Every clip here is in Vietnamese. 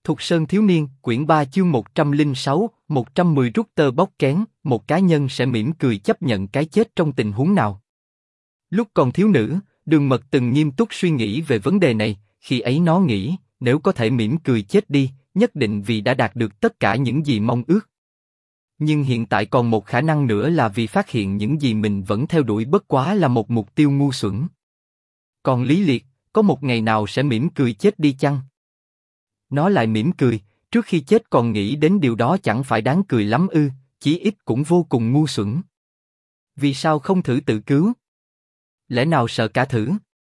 Thục Sơn Thiếu Niên, quyển 3 chương 106, 110 rút tơ bóc kén, một cá nhân sẽ mỉm cười chấp nhận cái chết trong tình huống nào? Lúc còn thiếu nữ, Đường Mật từng nghiêm túc suy nghĩ về vấn đề này, khi ấy nó nghĩ, nếu có thể mỉm cười chết đi, nhất định vì đã đạt được tất cả những gì mong ước. Nhưng hiện tại còn một khả năng nữa là vì phát hiện những gì mình vẫn theo đuổi bất quá là một mục tiêu ngu xuẩn. Còn Lý Liệt, có một ngày nào sẽ mỉm cười chết đi chăng? Nó lại mỉm cười, trước khi chết còn nghĩ đến điều đó chẳng phải đáng cười lắm ư, chí ít cũng vô cùng ngu xuẩn. Vì sao không thử tự cứu? Lẽ nào sợ cả thử?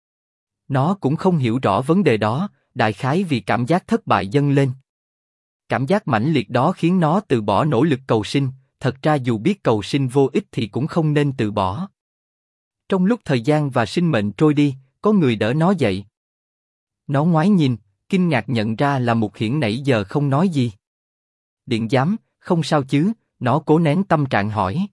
Nó cũng không hiểu rõ vấn đề đó, đại khái vì cảm giác thất bại dâng lên. Cảm giác mãnh liệt đó khiến nó từ bỏ nỗ lực cầu sinh, thật ra dù biết cầu sinh vô ích thì cũng không nên từ bỏ. Trong lúc thời gian và sinh mệnh trôi đi, có người đỡ nó dậy. Nó ngoái nhìn, kinh ngạc nhận ra là Mục Hiển nãy giờ không nói gì. Điện giám, không sao chứ? Nó cố nén tâm trạng hỏi.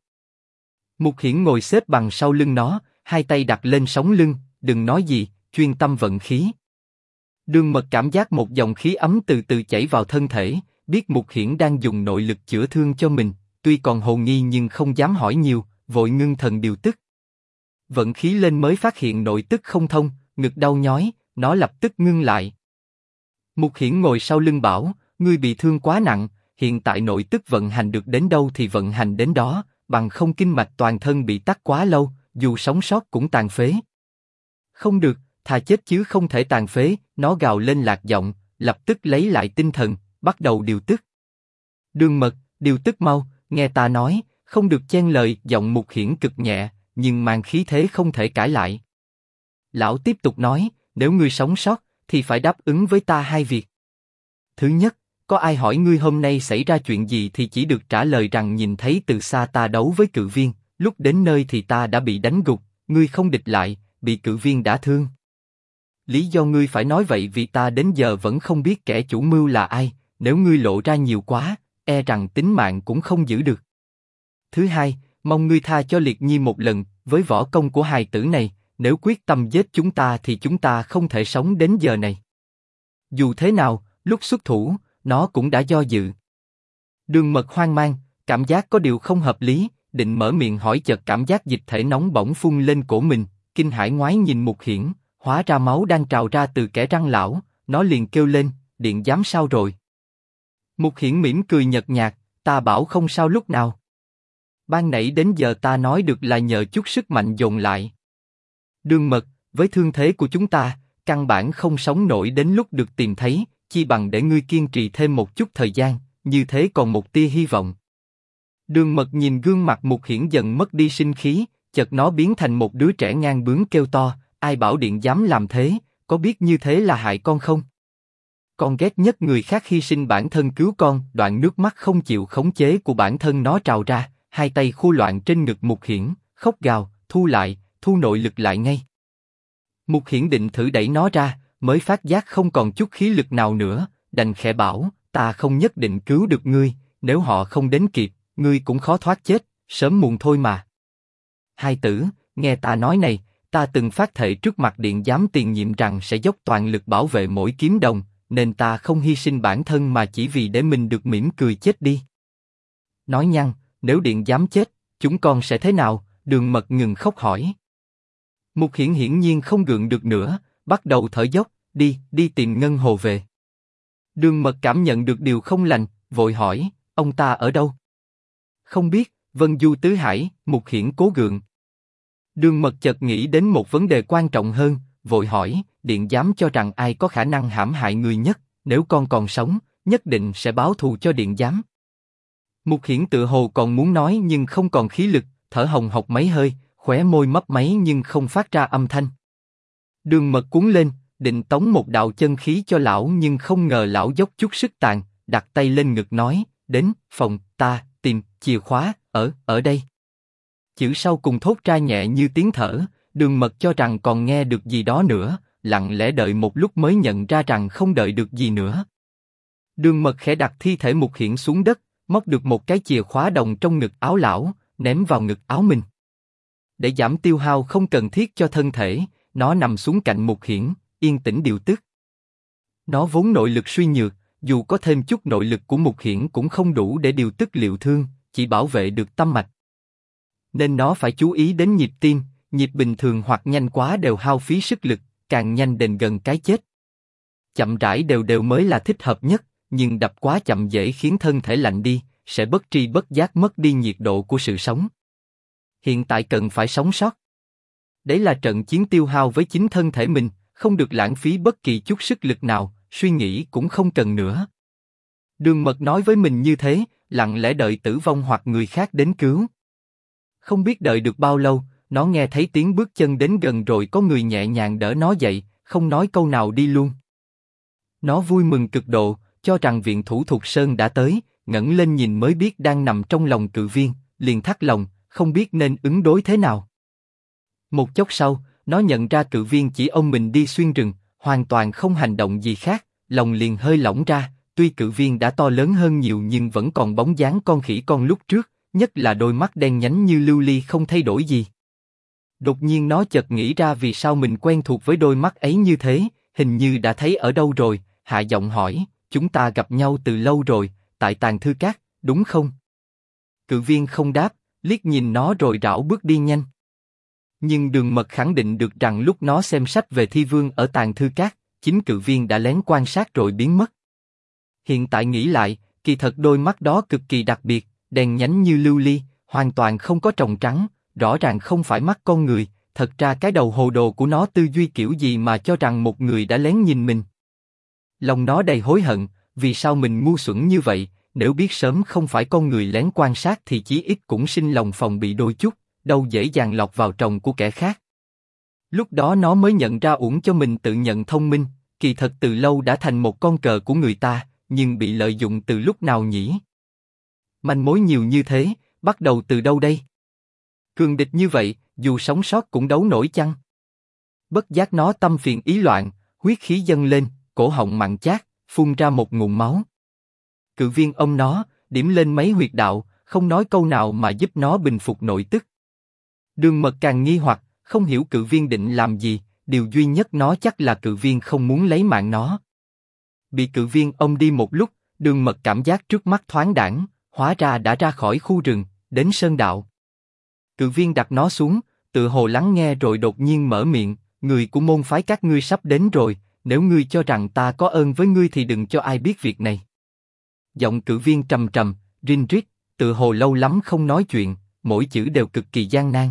Mục Hiển ngồi xếp bằng sau lưng nó, hai tay đặt lên sống lưng, đừng nói gì, chuyên tâm vận khí. Đường Mật cảm giác một dòng khí ấm từ từ chảy vào thân thể, biết Mục Hiển đang dùng nội lực chữa thương cho mình, tuy còn hồ nghi nhưng không dám hỏi nhiều, vội ngưng thần điều tức. Vận khí lên mới phát hiện nội tức không thông, ngực đau nhói, nó lập tức ngưng lại. Mục Hiển ngồi sau lưng bảo, ngươi bị thương quá nặng, hiện tại nội tức vận hành được đến đâu thì vận hành đến đó, bằng không kinh mạch toàn thân bị tắc quá lâu, dù sống sót cũng tàn phế. Không được, thà chết chứ không thể tàn phế, nó gào lên lạc giọng, lập tức lấy lại tinh thần, bắt đầu điều tức. Đường Mật, điều tức mau, nghe ta nói, không được chen lời, giọng Mục Hiển cực nhẹ, nhưng mang khí thế không thể cãi lại. Lão tiếp tục nói, nếu ngươi sống sót, thì phải đáp ứng với ta hai việc. Thứ nhất, có ai hỏi ngươi hôm nay xảy ra chuyện gì thì chỉ được trả lời rằng nhìn thấy từ xa ta đấu với cự viên, lúc đến nơi thì ta đã bị đánh gục, ngươi không địch lại, bị cự viên đả thương. Lý do ngươi phải nói vậy vì ta đến giờ vẫn không biết kẻ chủ mưu là ai, nếu ngươi lộ ra nhiều quá, e rằng tính mạng cũng không giữ được. Thứ hai, mong ngươi tha cho Liệt Nhi một lần, với võ công của hài tử này, nếu quyết tâm giết chúng ta thì chúng ta không thể sống đến giờ này. Dù thế nào, lúc xuất thủ, nó cũng đã do dự. Đường Mật hoang mang, cảm giác có điều không hợp lý, định mở miệng hỏi chợt cảm giác dịch thể nóng bỏng phun lên cổ mình, kinh hãi ngoái nhìn Mục Hiển, hóa ra máu đang trào ra từ kẽ răng lão, nó liền kêu lên, điện giám sao rồi? Mục Hiển mỉm cười nhợt nhạt, ta bảo không sao lúc nào. Ban nãy đến giờ ta nói được là nhờ chút sức mạnh dồn lại. Đường Mật, với thương thế của chúng ta, căn bản không sống nổi đến lúc được tìm thấy, chi bằng để ngươi kiên trì thêm một chút thời gian, như thế còn một tia hy vọng. Đường Mật nhìn gương mặt Mục Hiển dần mất đi sinh khí, chợt nó biến thành một đứa trẻ ngang bướng kêu to, ai bảo điện dám làm thế, có biết như thế là hại con không? Con ghét nhất người khác hy sinh bản thân cứu con, đoạn nước mắt không chịu khống chế của bản thân nó trào ra, hai tay khu loạn trên ngực Mục Hiển, khóc gào, thu lại, thu nội lực lại ngay. Mục Hiển định thử đẩy nó ra, mới phát giác không còn chút khí lực nào nữa, đành khẽ bảo, ta không nhất định cứu được ngươi, nếu họ không đến kịp, ngươi cũng khó thoát chết, sớm muộn thôi mà. Hai tử, nghe ta nói này, ta từng phát thệ trước mặt điện giám tiền nhiệm rằng sẽ dốc toàn lực bảo vệ mỗi kiếm đồng, nên ta không hy sinh bản thân mà chỉ vì để mình được mỉm cười chết đi. Nói nhăng, nếu điện giám chết, chúng con sẽ thế nào? Đường Mật ngừng khóc hỏi. Mục Hiển hiển nhiên không gượng được nữa, bắt đầu thở dốc, đi tìm Ngân Hồ về. Đường Mật cảm nhận được điều không lành, vội hỏi, ông ta ở đâu? Không biết, Vân Du tứ hải. Mục Hiển cố gượng. Đường Mật chợt nghĩ đến một vấn đề quan trọng hơn, vội hỏi, điện giám cho rằng ai có khả năng hãm hại người nhất, nếu con còn sống, nhất định sẽ báo thù cho điện giám. Mục Hiển tựa hồ còn muốn nói nhưng không còn khí lực, thở hồng hộc mấy hơi, khóe môi mấp máy nhưng không phát ra âm thanh. Đường Mật cuống lên, định tống một đạo chân khí cho lão nhưng không ngờ lão dốc chút sức tàn, đặt tay lên ngực nói, đến phòng ta tìm chìa khóa, ở đây. Chữ sau cùng thốt ra nhẹ như tiếng thở, Đường Mật cho rằng còn nghe được gì đó nữa, lặng lẽ đợi một lúc mới nhận ra rằng không đợi được gì nữa. Đường Mật khẽ đặt thi thể Mục Hiển xuống đất, móc được một cái chìa khóa đồng trong ngực áo lão, ném vào ngực áo mình. Để giảm tiêu hao không cần thiết cho thân thể, nó nằm xuống cạnh Mục Hiển, yên tĩnh điều tức. Nó vốn nội lực suy nhược, dù có thêm chút nội lực của Mục Hiển cũng không đủ để điều tức liệu thương, chỉ bảo vệ được tâm mạch. Nên nó phải chú ý đến nhịp tim, nhịp bình thường hoặc nhanh quá đều hao phí sức lực, càng nhanh đến gần cái chết. Chậm rãi đều đều mới là thích hợp nhất, nhưng đập quá chậm dễ khiến thân thể lạnh đi, sẽ bất tri bất giác mất đi nhiệt độ của sự sống. Hiện tại cần phải sống sót. Đấy là trận chiến tiêu hao với chính thân thể mình, không được lãng phí bất kỳ chút sức lực nào, suy nghĩ cũng không cần nữa. Đường Mật nói với mình như thế, lặng lẽ đợi tử vong hoặc người khác đến cứu. Không biết đợi được bao lâu, nó nghe thấy tiếng bước chân đến gần rồi có người nhẹ nhàng đỡ nó dậy, không nói câu nào đi luôn. Nó vui mừng cực độ, cho rằng viện thủ Thục Sơn đã tới, ngẩng lên nhìn mới biết đang nằm trong lòng Cự Viên, liền thắt lòng, không biết nên ứng đối thế nào. Một chốc sau, nó nhận ra Cự Viên chỉ ôm mình đi xuyên rừng, hoàn toàn không hành động gì khác, lòng liền hơi lỏng ra. Tuy Cự Viên đã to lớn hơn nhiều nhưng vẫn còn bóng dáng con khỉ con lúc trước, nhất là đôi mắt đen nhánh như lưu ly không thay đổi gì. Đột nhiên nó chợt nghĩ ra vì sao mình quen thuộc với đôi mắt ấy như thế, hình như đã thấy ở đâu rồi, hạ giọng hỏi, chúng ta gặp nhau từ lâu rồi, tại Tàng Thư Các, đúng không? Cự Viên không đáp, liếc nhìn nó rồi rảo bước đi nhanh. Nhưng Đường Mật khẳng định được rằng lúc nó xem sách về Thi Vương ở Tàng Thư Các, chính Cự Viên đã lén quan sát rồi biến mất. Hiện tại nghĩ lại, kỳ thật đôi mắt đó cực kỳ đặc biệt, đen nhánh như lưu ly, hoàn toàn không có tròng trắng, rõ ràng không phải mắt con người. Thật ra cái đầu hồ đồ của nó tư duy kiểu gì mà cho rằng một người đã lén nhìn mình. Lòng nó đầy hối hận, vì sao mình ngu xuẩn như vậy, nếu biết sớm không phải con người lén quan sát thì chí ít cũng sinh lòng phòng bị đôi chút, đâu dễ dàng lọt vào tròng của kẻ khác. Lúc đó nó mới nhận ra uổng cho mình tự nhận thông minh, kỳ thật từ lâu đã thành một con cờ của người ta, nhưng bị lợi dụng từ lúc nào nhỉ? Manh mối nhiều như thế, bắt đầu từ đâu đây? Cường địch như vậy, dù sống sót cũng đấu nổi chăng? Bất giác nó tâm phiền ý loạn, huyết khí dâng lên, cổ họng mặn chát, phun ra một ngụm máu. Cự Viên ôm nó, điểm lên mấy huyệt đạo, không nói câu nào mà giúp nó bình phục nội tức. Đường Mật càng nghi hoặc, không hiểu Cự Viên định làm gì, điều duy nhất nó chắc là Cự Viên không muốn lấy mạng nó. Bị Cự Viên ôm đi một lúc, Đường Mật cảm giác trước mắt thoáng đãng, hóa ra đã ra khỏi khu rừng, đến sơn đạo. Cự Viên đặt nó xuống, tự hồ lắng nghe rồi đột nhiên mở miệng, người của môn phái các ngươi sắp đến rồi, nếu ngươi cho rằng ta có ơn với ngươi thì đừng cho ai biết việc này. Giọng Cự Viên trầm trầm, rin rít, tự hồ lâu lắm không nói chuyện, mỗi chữ đều cực kỳ gian nan.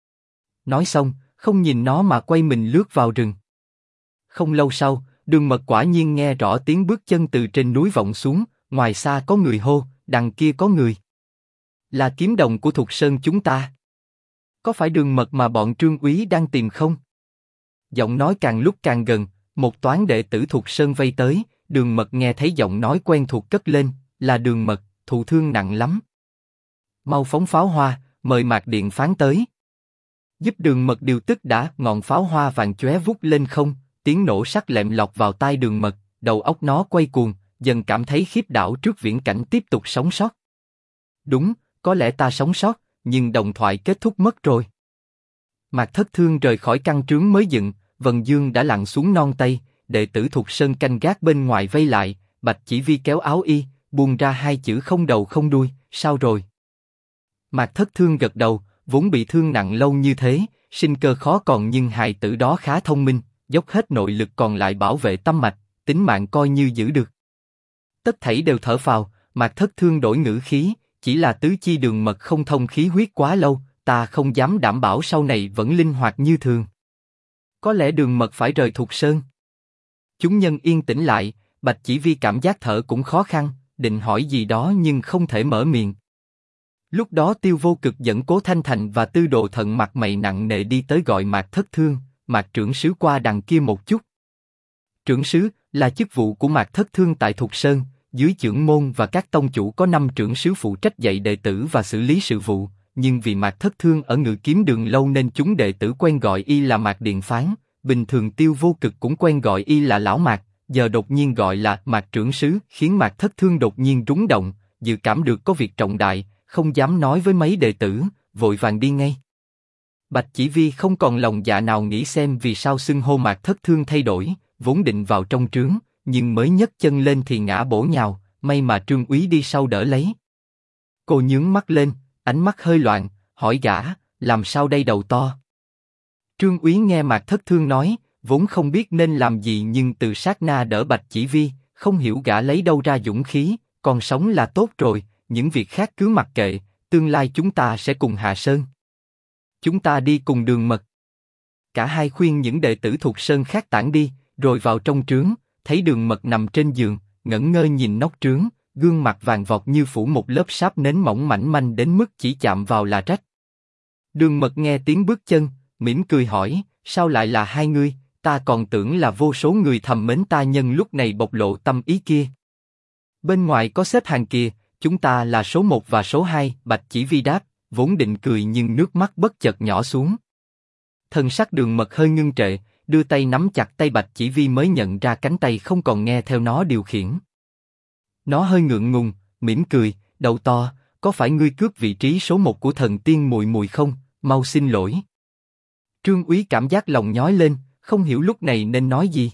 Nói xong, không nhìn nó mà quay mình lướt vào rừng. Không lâu sau, Đường Mật quả nhiên nghe rõ tiếng bước chân từ trên núi vọng xuống, ngoài xa có người hô, đằng kia có người. Là kiếm đồng của Thục Sơn chúng ta. Có phải Đường Mật mà bọn Trương úy đang tìm không? Giọng nói càng lúc càng gần, một toán đệ tử Thục Sơn vây tới, Đường Mật nghe thấy giọng nói quen thuộc cất lên, là Đường Mật, thụ thương nặng lắm. Mau phóng pháo hoa, mời Mạc Điện Phán tới. Giúp Đường Mật điều tức đã, ngọn pháo hoa vàng chóe vút lên không, tiếng nổ sắc lẹm lọt vào tai Đường Mật, đầu óc nó quay cuồng, dần cảm thấy khiếp đảo trước viễn cảnh tiếp tục sống sót. Đúng, có lẽ ta sống sót, nhưng đồng thoại kết thúc mất rồi. Mạc Thất Thương rời khỏi căn trướng mới dựng, vầng dương đã lặn xuống non tây, đệ tử Thục Sơn canh gác bên ngoài vây lại, Bạch Chỉ Vi kéo áo y, buông ra hai chữ không đầu không đuôi, sao rồi? Mạc Thất Thương gật đầu, vốn bị thương nặng lâu như thế, sinh cơ khó còn nhưng hài tử đó khá thông minh, dốc hết nội lực còn lại bảo vệ tâm mạch, tính mạng coi như giữ được. Tất thảy đều thở phào, Mạc Thất Thương đổi ngữ khí, chỉ là tứ chi Đường Mật không thông khí huyết quá lâu, ta không dám đảm bảo sau này vẫn linh hoạt như thường. Có lẽ Đường Mật phải rời Thục Sơn. Chúng nhân yên tĩnh lại, Bạch Chỉ Vi cảm giác thở cũng khó khăn, định hỏi gì đó nhưng không thể mở miệng. Lúc đó Tiêu Vô Cực dẫn Cố Thanh Thành và Tư Đồ Thận mặt mày nặng nề đi tới gọi Mạc Thất Thương, Mạc trưởng sứ qua đằng kia một chút. Trưởng sứ là chức vụ của Mạc Thất Thương tại Thục Sơn, dưới chưởng môn và các tông chủ có 5 trưởng sứ phụ trách dạy đệ tử và xử lý sự vụ, nhưng vì Mạc Thất Thương ở Ngự Kiếm Đường lâu nên chúng đệ tử quen gọi y là Mạc Điện Phán, bình thường Tiêu Vô Cực cũng quen gọi y là Lão Mạc, giờ đột nhiên gọi là Mạc trưởng sứ khiến Mạc Thất Thương đột nhiên rúng động, dự cảm được có việc trọng đại, không dám nói với mấy đệ tử, vội vàng đi ngay. Bạch Chỉ Vi không còn lòng dạ nào nghĩ xem vì sao xưng hô Mạc Thất Thương thay đổi, vốn định vào trong trướng, nhưng mới nhấc chân lên thì ngã bổ nhào, may mà Trương Úy đi sau đỡ lấy. Cô nhướng mắt lên, ánh mắt hơi loạn, hỏi gã, làm sao đây đầu to? Trương Úy nghe Mạc Thất Thương nói, vốn không biết nên làm gì nhưng từ sát na đỡ Bạch Chỉ Vi, không hiểu gã lấy đâu ra dũng khí, còn sống là tốt rồi, những việc khác cứ mặc kệ, tương lai chúng ta sẽ cùng hạ sơn. Chúng ta đi cùng Đường Mật. Cả hai khuyên những đệ tử thuộc sơn khác tản đi, rồi vào trong trướng, thấy Đường Mật nằm trên giường, ngẩn ngơ nhìn nóc trướng, gương mặt vàng vọt như phủ một lớp sáp nến mỏng mảnh manh đến mức chỉ chạm vào là rách. Đường Mật nghe tiếng bước chân, mỉm cười hỏi, sao lại là hai ngươi? Ta còn tưởng là vô số người thầm mến ta nhân lúc này bộc lộ tâm ý kia. Bên ngoài có xếp hàng kìa, chúng ta là số 1 và số 2, Bạch Chỉ Vi đáp, vốn định cười nhưng nước mắt bất chợt nhỏ xuống. Thần sắc Đường Mật hơi ngưng trệ, đưa tay nắm chặt tay Bạch Chỉ Vi mới nhận ra cánh tay không còn nghe theo nó điều khiển. Nó hơi ngượng ngùng, mỉm cười, đầu to, có phải ngươi cướp vị trí số 1 của thần tiên Mùi Mùi không? Mau xin lỗi. Trương Úy cảm giác lòng nhói lên, không hiểu lúc này nên nói gì.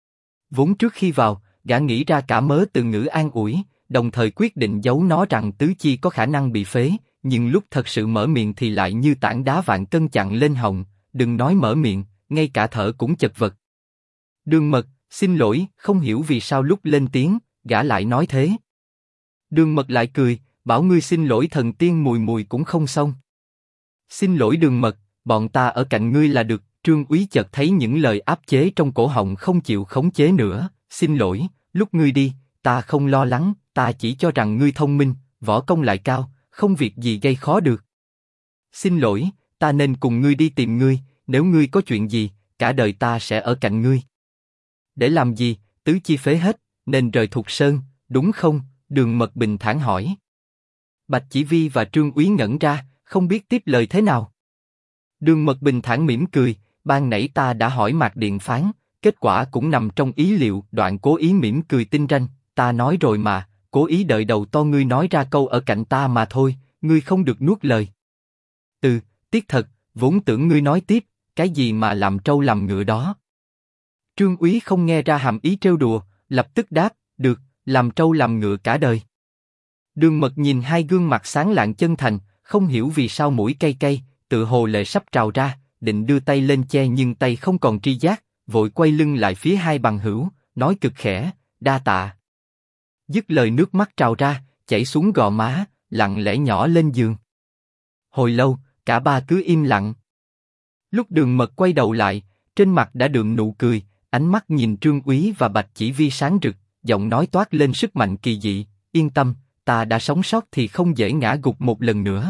Vốn trước khi vào, gã nghĩ ra cả mớ từ ngữ an ủi, đồng thời quyết định giấu nó rằng tứ chi có khả năng bị phế, nhưng lúc thật sự mở miệng thì lại như tảng đá vạn cân chặn lên họng, đừng nói mở miệng, ngay cả thở cũng chật vật. Đường Mật, xin lỗi, không hiểu vì sao lúc lên tiếng, gã lại nói thế. Đường Mật lại cười, bảo ngươi xin lỗi thần tiên Mùi Mùi cũng không xong. Xin lỗi Đường Mật, bọn ta ở cạnh ngươi là được. Trương Úy chợt thấy những lời áp chế trong cổ họng không chịu khống chế nữa. Xin lỗi, lúc ngươi đi, ta không lo lắng, ta chỉ cho rằng ngươi thông minh, võ công lại cao, không việc gì gây khó được. Xin lỗi, ta nên cùng ngươi đi tìm ngươi, nếu ngươi có chuyện gì, cả đời ta sẽ ở cạnh ngươi. Để làm gì? Tứ chi phế hết, nên rời Thục Sơn, đúng không? Đường Mật bình thản hỏi. Bạch Chỉ Vi và Trương Úy ngẩn ra, không biết tiếp lời thế nào. Đường Mật bình thản mỉm cười, ban nãy ta đã hỏi Mạc Điện Phán, kết quả cũng nằm trong ý liệu. Đoạn cố ý mỉm cười tinh ranh, ta nói rồi mà, cố ý đợi đầu to ngươi nói ra câu ở cạnh ta mà thôi, ngươi không được nuốt lời. Tiếc thật, vốn tưởng ngươi nói tiếp, cái gì mà làm trâu làm ngựa đó. Trương Úy không nghe ra hàm ý trêu đùa, lập tức đáp, được, làm trâu làm ngựa cả đời. Đường Mật nhìn hai gương mặt sáng lạng chân thành, không hiểu vì sao mũi cay cay, tự hồ lệ sắp trào ra, định đưa tay lên che nhưng tay không còn tri giác, vội quay lưng lại phía hai bằng hữu, nói cực khẽ, đa tạ. Dứt lời nước mắt trào ra, chảy xuống gò má, lặng lẽ nhỏ lên giường. Hồi lâu, cả ba cứ im lặng. Lúc Đường Mật quay đầu lại, trên mặt đã đượm nụ cười, ánh mắt nhìn Trương Úy và Bạch Chỉ Vi sáng rực, giọng nói toát lên sức mạnh kỳ dị, yên tâm, ta đã sống sót thì không dễ ngã gục một lần nữa.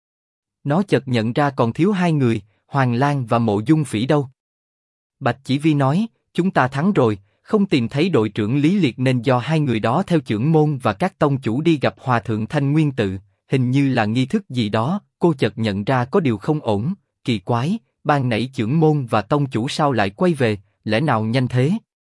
Nó chợt nhận ra còn thiếu hai người, Hoàng Lang và Mộ Dung Phỉ đâu. Bạch Chỉ Vi nói, chúng ta thắng rồi, không tìm thấy đội trưởng Lý Liệt nên do hai người đó theo chưởng môn và các tông chủ đi gặp Hòa thượng Thanh Nguyên Tự, hình như là nghi thức gì đó. Cô chợt nhận ra có điều không ổn, kỳ quái, ban nãy chưởng môn và tông chủ sao lại quay về, lẽ nào nhanh thế?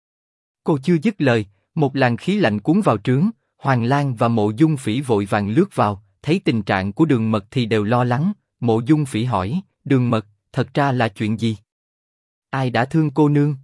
Cô chưa dứt lời, một làn khí lạnh cuốn vào trướng, Hoàng Lang và Mộ Dung Phỉ vội vàng lướt vào, thấy tình trạng của Đường Mật thì đều lo lắng. Mộ Dung Phỉ hỏi, Đường Mật, thật ra là chuyện gì? Ai đã thương cô nương?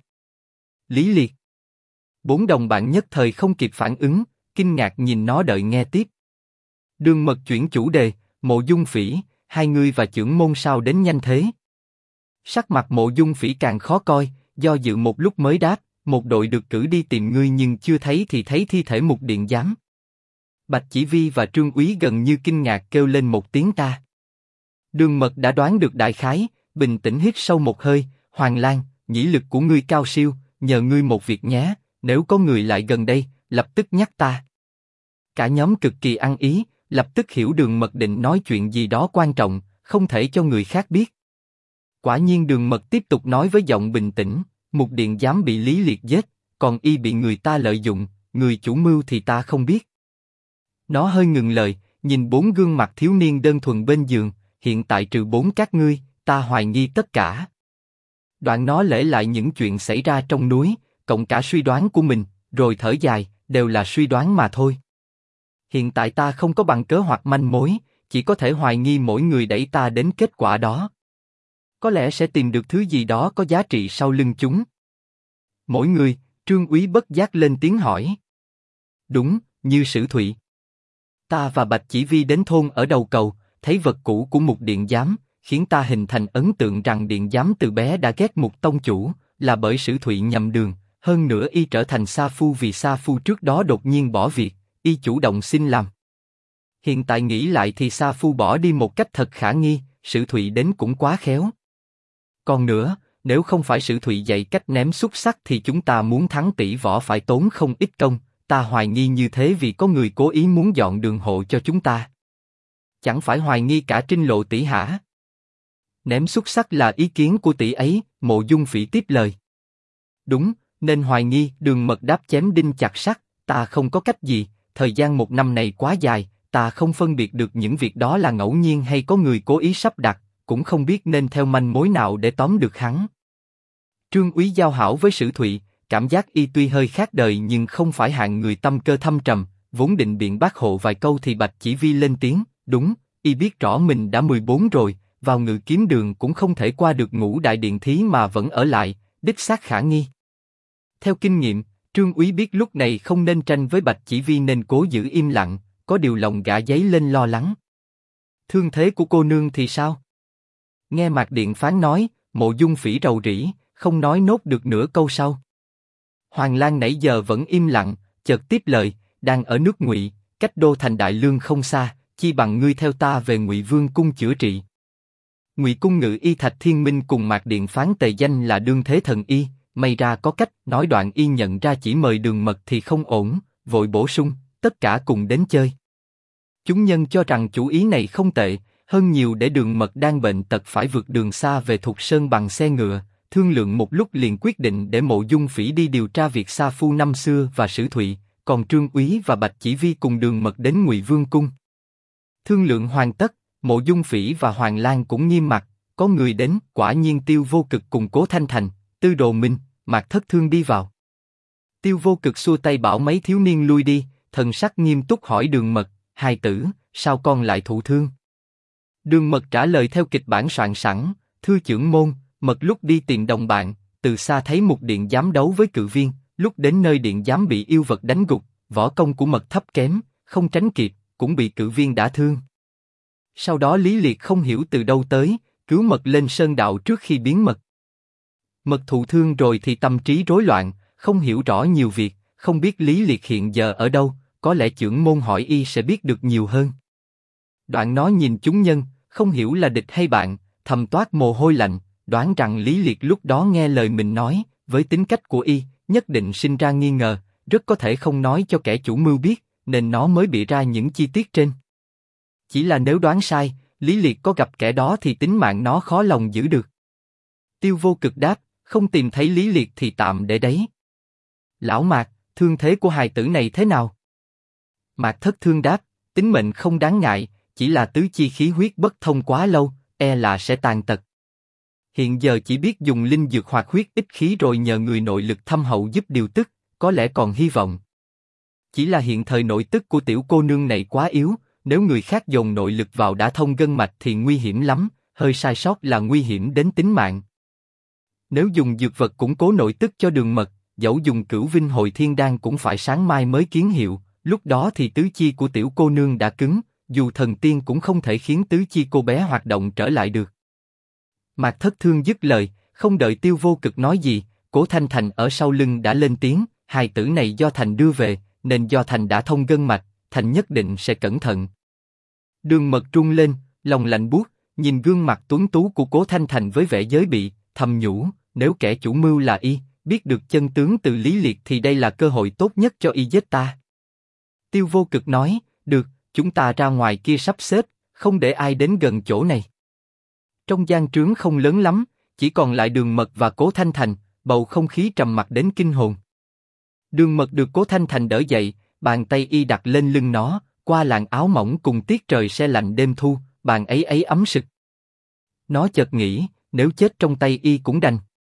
Lý Liệt. Bốn đồng bạn nhất thời không kịp phản ứng, kinh ngạc nhìn nó đợi nghe tiếp. Đường Mật chuyển chủ đề, Mộ Dung Phỉ, hai người và chưởng môn sao đến nhanh thế? Sắc mặt Mộ Dung Phỉ càng khó coi, do dự một lúc mới đáp, một đội được cử đi tìm ngươi nhưng chưa thấy thì thấy thi thể Mục Điện Giám. Bạch Chỉ Vi và Trương Úy gần như kinh ngạc kêu lên một tiếng ta. Đường Mật đã đoán được đại khái, bình tĩnh hít sâu một hơi, Hoàng Lang, nhĩ lực của ngươi cao siêu, nhờ ngươi một việc nhé, nếu có người lại gần đây, lập tức nhắc ta. Cả nhóm cực kỳ ăn ý, lập tức hiểu Đường Mật định nói chuyện gì đó quan trọng, không thể cho người khác biết. Quả nhiên Đường Mật tiếp tục nói với giọng bình tĩnh, Mục Điện Giám bị Lý Liệt giết, còn y bị người ta lợi dụng, người chủ mưu thì ta không biết. Nó hơi ngừng lời, nhìn bốn gương mặt thiếu niên đơn thuần bên giường, hiện tại trừ bốn các ngươi, ta hoài nghi tất cả. Đoạn nó lễ lại những chuyện xảy ra trong núi, cộng cả suy đoán của mình, rồi thở dài, đều là suy đoán mà thôi. Hiện tại ta không có bằng cớ hoặc manh mối, chỉ có thể hoài nghi mỗi người đẩy ta đến kết quả đó. Có lẽ sẽ tìm được thứ gì đó có giá trị sau lưng chúng. Mỗi người, Trương Úy bất giác lên tiếng hỏi. Đúng, như Sử Thụy. Ta và Bạch Chỉ Vi đến thôn ở đầu cầu, thấy vật cũ của Mục Điện Giám, khiến ta hình thành ấn tượng rằng Điện Giám từ bé đã ghét Mục tông chủ, là bởi Sử Thụy nhầm đường, hơn nữa y trở thành sa phu vì sa phu trước đó đột nhiên bỏ việc, y chủ động xin làm. Hiện tại nghĩ lại thì sa phu bỏ đi một cách thật khả nghi, Sử Thụy đến cũng quá khéo. Còn nữa, nếu không phải Sử Thụy dạy cách ném xúc xắc thì chúng ta muốn thắng tỷ võ phải tốn không ít công, ta hoài nghi như thế vì có người cố ý muốn dọn đường hộ cho chúng ta. Chẳng phải hoài nghi cả Trinh Lộ tỷ hả? Ném xúc xắc là ý kiến của tỷ ấy, Mộ Dung Phỉ tiếp lời. Đúng, nên hoài nghi. Đường Mật đáp chém đinh chặt sắt, ta không có cách gì, thời gian 1 năm này quá dài, ta không phân biệt được những việc đó là ngẫu nhiên hay có người cố ý sắp đặt, cũng không biết nên theo manh mối nào để tóm được hắn. Trương Úy giao hảo với Sử Thụy, cảm giác y tuy hơi khác đời nhưng không phải hạng người tâm cơ thâm trầm, vốn định biện bác hộ vài câu thì Bạch Chỉ Vi lên tiếng, đúng, y biết rõ mình đã 14 rồi, vào Ngự Kiếm Đường cũng không thể qua được Ngũ Đại Điện Thí mà vẫn ở lại, đích xác khả nghi. Theo kinh nghiệm, Trương Úy biết lúc này không nên tranh với Bạch Chỉ Vi nên cố giữ im lặng, có điều lòng gã dấy lên lo lắng. Thương thế của cô nương thì sao? Nghe Mạc Điện Phán nói, Mộ Dung Phỉ rầu rĩ, không nói nốt được nửa câu sau. Hoàng Lang nãy giờ vẫn im lặng, chợt tiếp lời, đang ở nước Ngụy, cách đô thành Đại Lương không xa, chi bằng ngươi theo ta về Ngụy Vương cung chữa trị. Ngụy cung ngự y Thạch Thiên Minh cùng Mạc Điện Phán tề danh là đương thế thần y, may ra có cách. Nói đoạn y nhận ra chỉ mời Đường Mật thì không ổn, vội bổ sung, tất cả cùng đến chơi. Chúng nhân cho rằng chủ ý này không tệ, hơn nhiều để Đường Mật đang bệnh tật phải vượt đường xa về Thục Sơn bằng xe ngựa. Thương lượng một lúc liền quyết định để Mộ Dung Phỉ đi điều tra việc sa phu năm xưa và Sử Thụy, còn Trương Úy và Bạch Chỉ Vi cùng Đường Mật đến Ngụy Vương cung. Thương lượng hoàn tất, Mộ Dung Phỉ và Hoàng Lang cũng nghiêm mặt, có người đến, quả nhiên Tiêu Vô Cực cùng Cố Thanh Thành, Tư Đồ Minh, Mạc Thất Thương đi vào. Tiêu Vô Cực xua tay bảo mấy thiếu niên lui đi, thần sắc nghiêm túc hỏi Đường Mật, hài tử, sao con lại thụ thương? Đường Mật trả lời theo kịch bản soạn sẵn, thưa chưởng môn, Mật lúc đi tìm đồng bạn, từ xa thấy Mục Điện Giám đấu với Cự Viên, lúc đến nơi Điện Giám bị yêu vật đánh gục, võ công của Mật thấp kém, không tránh kịp, cũng bị Cự Viên đả thương. Sau đó Lý Liệt không hiểu từ đâu tới, cứu Mật lên sơn đạo trước khi biến Mật. Mật thụ thương rồi thì tâm trí rối loạn, không hiểu rõ nhiều việc, không biết Lý Liệt hiện giờ ở đâu, có lẽ chưởng môn hỏi y sẽ biết được nhiều hơn. Đoạn nói nhìn chúng nhân, không hiểu là địch hay bạn, thầm toát mồ hôi lạnh, đoán rằng Lý Liệt lúc đó nghe lời mình nói, với tính cách của y, nhất định sinh ra nghi ngờ, rất có thể không nói cho kẻ chủ mưu biết, nên nó mới bịa ra những chi tiết trên. Chỉ là nếu đoán sai, Lý Liệt có gặp kẻ đó thì tính mạng nó khó lòng giữ được. Tiêu Vô Cực đáp, không tìm thấy Lý Liệt thì tạm để đấy. Lão Mạc, thương thế của hài tử này thế nào? Mạc Thất Thương đáp, tính mệnh không đáng ngại, chỉ là tứ chi khí huyết bất thông quá lâu, e là sẽ tàn tật. Hiện giờ chỉ biết dùng linh dược hoạt huyết ích khí rồi nhờ người nội lực thâm hậu giúp điều tức, có lẽ còn hy vọng. Chỉ là hiện thời nội tức của tiểu cô nương này quá yếu, nếu người khác dồn nội lực vào đã thông gân mạch thì nguy hiểm lắm, hơi sai sót là nguy hiểm đến tính mạng. Nếu dùng dược vật củng cố nội tức cho Đường Mật, dẫu dùng Cửu Vinh Hồi Thiên Đan cũng phải sáng mai mới kiến hiệu, lúc đó thì tứ chi của tiểu cô nương đã cứng, dù thần tiên cũng không thể khiến tứ chi cô bé hoạt động trở lại được. Mạc Thất Thương dứt lời, không đợi Tiêu Vô Cực nói gì, Cố Thanh Thành ở sau lưng đã lên tiếng, hài tử này do Thành đưa về, nên do Thành đã thông gân mạch, Thành nhất định sẽ cẩn thận. Đường Mật run lên, lòng lạnh buốt, nhìn gương mặt tuấn tú của Cố Thanh Thành với vẻ giới bị, thầm nhủ, nếu kẻ chủ mưu là y, biết được chân tướng từ Lý Liệt thì đây là cơ hội tốt nhất cho y giết ta. Tiêu Vô Cực nói, được, chúng ta ra ngoài kia sắp xếp, không để ai đến gần chỗ này. Trong gian trướng không lớn lắm, chỉ còn lại Đường Mật và Cố Thanh Thành, bầu không khí trầm mặc đến kinh hồn. Đường Mật được Cố Thanh Thành đỡ dậy, bàn tay y đặt lên lưng nó, qua làn áo mỏng cùng tiết trời se lạnh đêm thu, bàn ấy ấy ấm sực. Nó chợt nghĩ, nếu chết trong tay y cũng đành.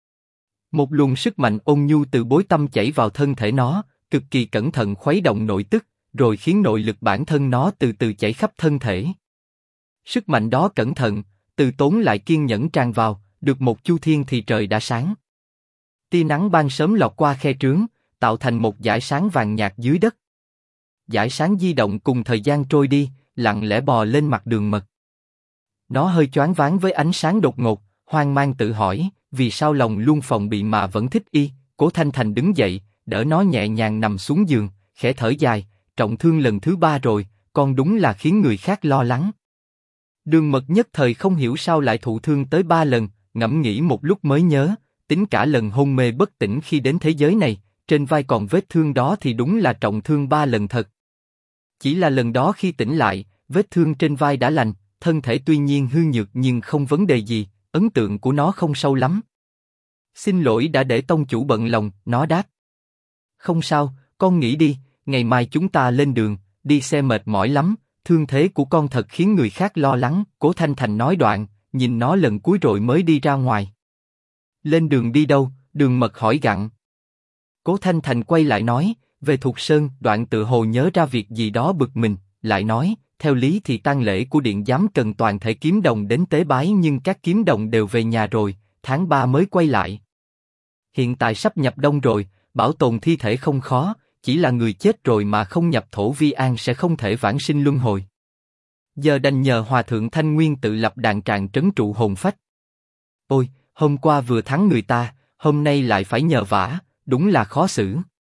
Một luồng sức mạnh ôn nhu từ bối tâm chảy vào thân thể nó, cực kỳ cẩn thận khuấy động nội tức, rồi khiến nội lực bản thân nó từ từ chảy khắp thân thể. Sức mạnh đó cẩn thận, từ tốn lại kiên nhẫn tràn vào, được một chu thiên thì trời đã sáng. Tia nắng ban sớm lọt qua khe trướng, tạo thành một dải sáng vàng nhạt dưới đất. Dải sáng di động cùng thời gian trôi đi, lặng lẽ bò lên mặt Đường Mật. Nó hơi choáng váng với ánh sáng đột ngột, hoang mang tự hỏi, vì sao lòng luôn phòng bị mà vẫn thích y. Cố Thanh Thành đứng dậy, đỡ nó nhẹ nhàng nằm xuống giường, khẽ thở dài, trọng thương lần thứ 3 rồi, con đúng là khiến người khác lo lắng. Đường Mật nhất thời không hiểu sao lại thụ thương tới 3 lần, ngẫm nghĩ một lúc mới nhớ, tính cả lần hôn mê bất tỉnh khi đến thế giới này, trên vai còn vết thương đó thì đúng là trọng thương 3 lần thật. Chỉ là lần đó khi tỉnh lại, vết thương trên vai đã lành, thân thể tuy nhiên hư nhược nhưng không vấn đề gì, ấn tượng của nó không sâu lắm. Xin lỗi đã để tông chủ bận lòng, nó đáp. Không sao, con nghỉ đi, ngày mai chúng ta lên đường, đi xe mệt mỏi lắm, thương thế của con thật khiến người khác lo lắng. Cố Thanh Thành nói đoạn, nhìn nó lần cuối rồi mới đi ra ngoài. Lên đường đi đâu? Đường Mật hỏi gặng. Cố Thanh Thành quay lại nói, về Thục Sơn. Đoạn tự hồ nhớ ra việc gì đó bực mình, lại nói, theo lý thì tang lễ của điện giám cần toàn thể kiếm đồng đến tế bái nhưng các kiếm đồng đều về nhà rồi, tháng 3 mới quay lại. Hiện tại sắp nhập đông rồi, bảo tồn thi thể không khó, chỉ là người chết rồi mà không nhập thổ vi an sẽ không thể vãng sinh luân hồi. Giờ đành nhờ Hòa Thượng Thanh Nguyên tự lập đàn tràng trấn trụ hồn phách. Ôi, hôm qua vừa thắng người ta, hôm nay lại phải nhờ vả, đúng là khó xử.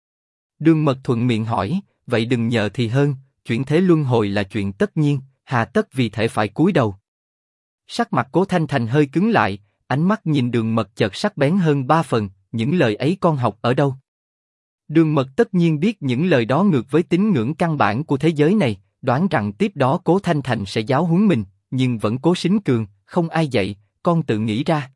Đường Mật thuận miệng hỏi, vậy đừng nhờ thì hơn, chuyển thế luân hồi là chuyện tất nhiên, hà tất vì thể phải cúi đầu. Sắc mặt Cố Thanh Thành hơi cứng lại, ánh mắt nhìn Đường Mật chợt sắc bén hơn 3 phần, những lời ấy con học ở đâu? Đường Mật tất nhiên biết những lời đó ngược với tín ngưỡng căn bản của thế giới này, đoán rằng tiếp đó Cố Thanh Thành sẽ giáo huấn mình, nhưng vẫn cố sính cường, không ai dạy, con tự nghĩ ra.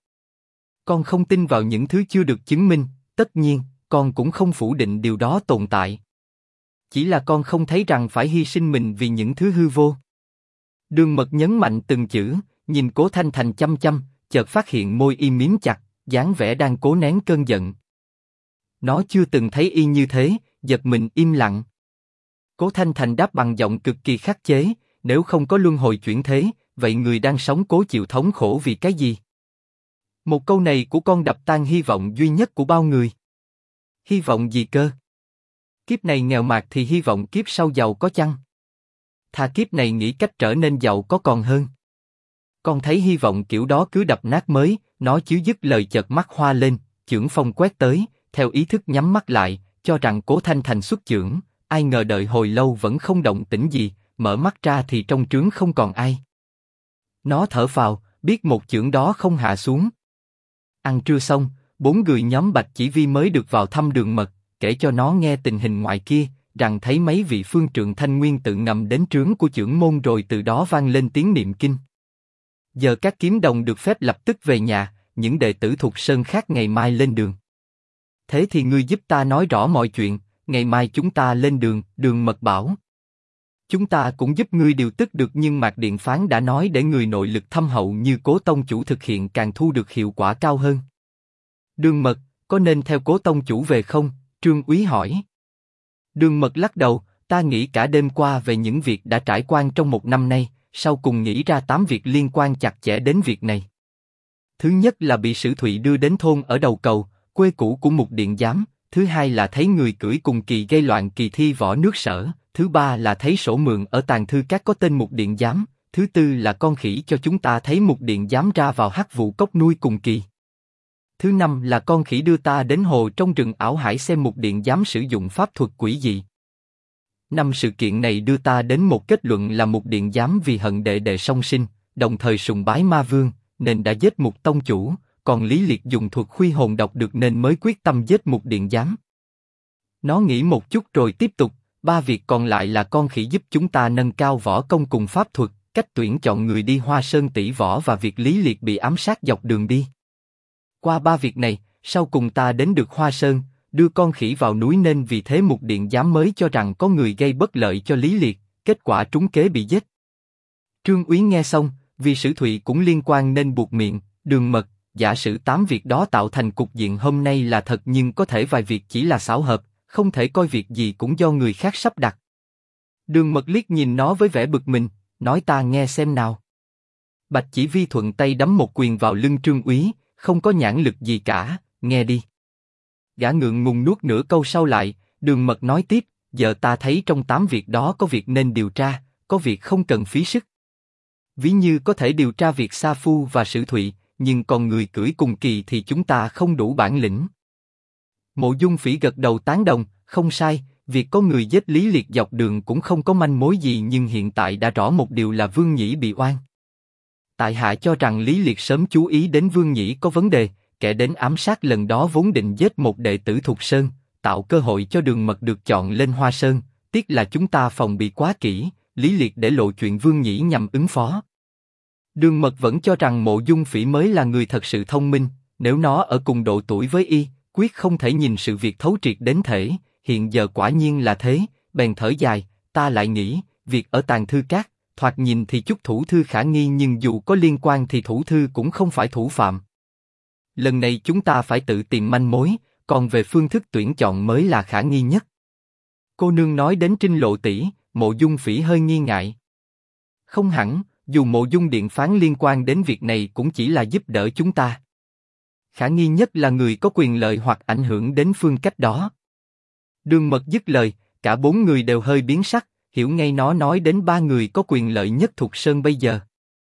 Con không tin vào những thứ chưa được chứng minh, tất nhiên, con cũng không phủ định điều đó tồn tại. Chỉ là con không thấy rằng phải hy sinh mình vì những thứ hư vô. Đường Mật nhấn mạnh từng chữ, nhìn Cố Thanh Thành chăm chăm, chợt phát hiện môi y mím chặt, dáng vẻ đang cố nén cơn giận. Nó chưa từng thấy y như thế, giật mình im lặng. Cố Thanh Thành đáp bằng giọng cực kỳ khắc chế, nếu không có luân hồi chuyển thế, vậy người đang sống cố chịu thống khổ vì cái gì? Một câu này của con đập tan hy vọng duy nhất của bao người. Hy vọng gì cơ? Kiếp này nghèo mạt thì hy vọng kiếp sau giàu có chăng? Thà kiếp này nghĩ cách trở nên giàu có còn hơn. Con thấy hy vọng kiểu đó cứ đập nát mới, nó chứ dứt lời chợt mắt hoa lên, chưởng phong quét tới, theo ý thức nhắm mắt lại, cho rằng Cố Thanh Thành xuất chưởng, ai ngờ đợi hồi lâu vẫn không động tĩnh gì, mở mắt ra thì trong trướng không còn ai. Nó thở phào, biết một chưởng đó không hạ xuống. Ăn trưa xong, 4 người nhóm Bạch Chỉ Vi mới được vào thăm Đường Mật, kể cho nó nghe tình hình ngoài kia, rằng thấy mấy vị phương trượng Thanh Nguyên tự ngầm đến trướng của chưởng môn rồi từ đó vang lên tiếng niệm kinh. Giờ các kiếm đồng được phép lập tức về nhà, những đệ tử Thục Sơn khác ngày mai lên đường. Thế thì ngươi giúp ta nói rõ mọi chuyện, ngày mai chúng ta lên đường. Đường Mật bảo. Chúng ta cũng giúp ngươi điều tức được nhưng Mạc Điện Phán đã nói để người nội lực thâm hậu như Cố tông chủ thực hiện càng thu được hiệu quả cao hơn. Đường Mật, có nên theo Cố tông chủ về không? Trương Úy hỏi. Đường Mật lắc đầu, ta nghĩ cả đêm qua về những việc đã trải qua trong một năm nay, sau cùng nghĩ ra 8 việc liên quan chặt chẽ đến việc này. Thứ nhất là bị Sử Thụy đưa đến thôn ở đầu cầu, quê cũ của Mục Điện Giám. Thứ hai là thấy người cưỡi cùng kỳ gây loạn kỳ thi võ nước Sở. Thứ ba là thấy sổ mượn ở tàng thư các có tên Mục Điện Giám. Thứ tư là con khỉ cho chúng ta thấy Mục Điện Giám ra vào hắc vụ cốc nuôi cùng kỳ. Thứ năm là con khỉ đưa ta đến hồ trong rừng ảo hải xem Mục Điện Giám sử dụng pháp thuật quỷ dị. 5 sự kiện này đưa ta đến một kết luận là Mục Điện Giám vì hận đệ đệ song sinh, đồng thời sùng bái ma vương, nên đã giết Mục tông chủ, còn Lý Liệt dùng thuật khuy hồn độc được nên mới quyết tâm giết Mục Điện Giám. Nó nghĩ một chút rồi tiếp tục, 3 việc còn lại là con khỉ giúp chúng ta nâng cao võ công cùng pháp thuật, cách tuyển chọn người đi Hoa Sơn tỷ võ và việc Lý Liệt bị ám sát dọc đường đi. Qua 3 việc này, sau cùng ta đến được Hoa Sơn, đưa con khỉ vào núi nên vì thế Mục Điện Giám mới cho rằng có người gây bất lợi cho Lý Liệt, kết quả trúng kế bị giết. Trương Úy nghe xong, vì Sử Thụy cũng liên quan nên buột miệng. Đường Mật, giả sử 8 việc đó tạo thành cục diện hôm nay là thật nhưng có thể vài việc chỉ là xảo hợp, không thể coi việc gì cũng do người khác sắp đặt. Đường Mật liếc nhìn nó với vẻ bực mình, nói ta nghe xem nào. Bạch Chỉ Vi thuận tay đấm một quyền vào lưng Trương Úy, không có nhãn lực gì cả, nghe đi. Gã ngượng ngùng nuốt nửa câu sau lại, Đường Mật nói tiếp, giờ ta thấy trong 8 việc đó có việc nên điều tra, có việc không cần phí sức. Ví như có thể điều tra việc Sa Phu và Sử Thụy, nhưng còn người cưỡi cùng kỳ thì chúng ta không đủ bản lĩnh. Mộ Dung Phỉ gật đầu tán đồng, không sai, việc có người giết Lý Liệt dọc đường cũng không có manh mối gì, nhưng hiện tại đã rõ một điều là Vương Nhĩ bị oan. Tại hạ cho rằng Lý Liệt sớm chú ý đến Vương Nhĩ có vấn đề, kẻ đến ám sát lần đó vốn định giết một đệ tử Thục Sơn, tạo cơ hội cho Đường Mật được chọn lên Hoa Sơn, tiếc là chúng ta phòng bị quá kỹ, Lý Liệt để lộ chuyện Vương Nhĩ nhằm ứng phó. Đường Mật vẫn cho rằng Mộ Dung Phỉ mới là người thật sự thông minh, nếu nó ở cùng độ tuổi với y, quyết không thể nhìn sự việc thấu triệt đến thể, hiện giờ quả nhiên là thế, bèn thở dài, ta lại nghĩ, việc ở Tàng Thư Các, thoạt nhìn thì chút thủ thư khả nghi nhưng dù có liên quan thì thủ thư cũng không phải thủ phạm. Lần này chúng ta phải tự tìm manh mối, còn về phương thức tuyển chọn mới là khả nghi nhất. Cô nương nói đến Trinh Lộ tỷ, Mộ Dung Phỉ hơi nghi ngại. Không hẳn, dù Mộ Dung điện phán liên quan đến việc này cũng chỉ là giúp đỡ chúng ta. Khả nghi nhất là người có quyền lợi hoặc ảnh hưởng đến phương cách đó. Đường Mật dứt lời, cả 4 người đều hơi biến sắc, hiểu ngay nó nói đến 3 người có quyền lợi nhất Thục Sơn bây giờ.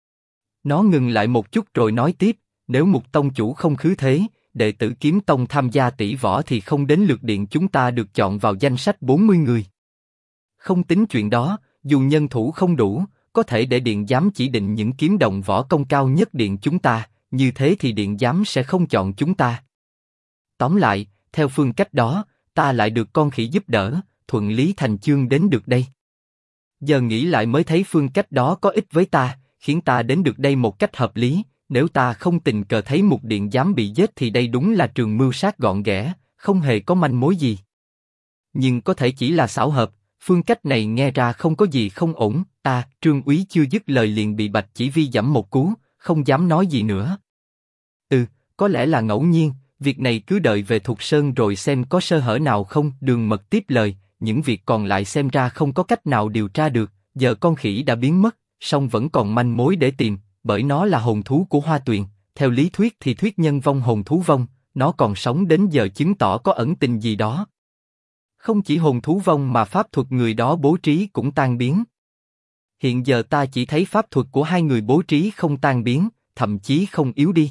Nó ngừng lại một chút rồi nói tiếp, nếu Mục tông chủ không khứ thế, đệ tử Kiếm Tông tham gia tỷ võ thì không đến lượt điện chúng ta được chọn vào danh sách 40 người. Không tính chuyện đó, dù nhân thủ không đủ, có thể để điện giám chỉ định những kiếm đồng võ công cao nhất điện chúng ta, như thế thì điện giám sẽ không chọn chúng ta. Tóm lại, theo phương cách đó, ta lại được con khỉ giúp đỡ, thuận lý thành chương đến được đây. Giờ nghĩ lại mới thấy phương cách đó có ích với ta, khiến ta đến được đây một cách hợp lý. Nếu ta không tình cờ thấy Mục điện giám bị giết thì đây đúng là trường mưu sát gọn ghẽ, không hề có manh mối gì. Nhưng có thể chỉ là xảo hợp, phương cách này nghe ra không có gì không ổn. Trương úy chưa dứt lời liền bị Bạch Chỉ Vi giẫm một cú, không dám nói gì nữa. Có lẽ là ngẫu nhiên, việc này cứ đợi về Thục Sơn rồi xem có sơ hở nào không. Đường Mật tiếp lời, những việc còn lại xem ra không có cách nào điều tra được, giờ con khỉ đã biến mất, song vẫn còn manh mối để tìm, bởi nó là hồn thú của Hoa Tuyền, theo lý thuyết thì thuyết nhân vong hồn thú vong, nó còn sống đến giờ chứng tỏ có ẩn tình gì đó. Không chỉ hồn thú vong mà pháp thuật người đó bố trí cũng tan biến. Hiện giờ ta chỉ thấy pháp thuật của 2 người bố trí không tan biến, thậm chí không yếu đi.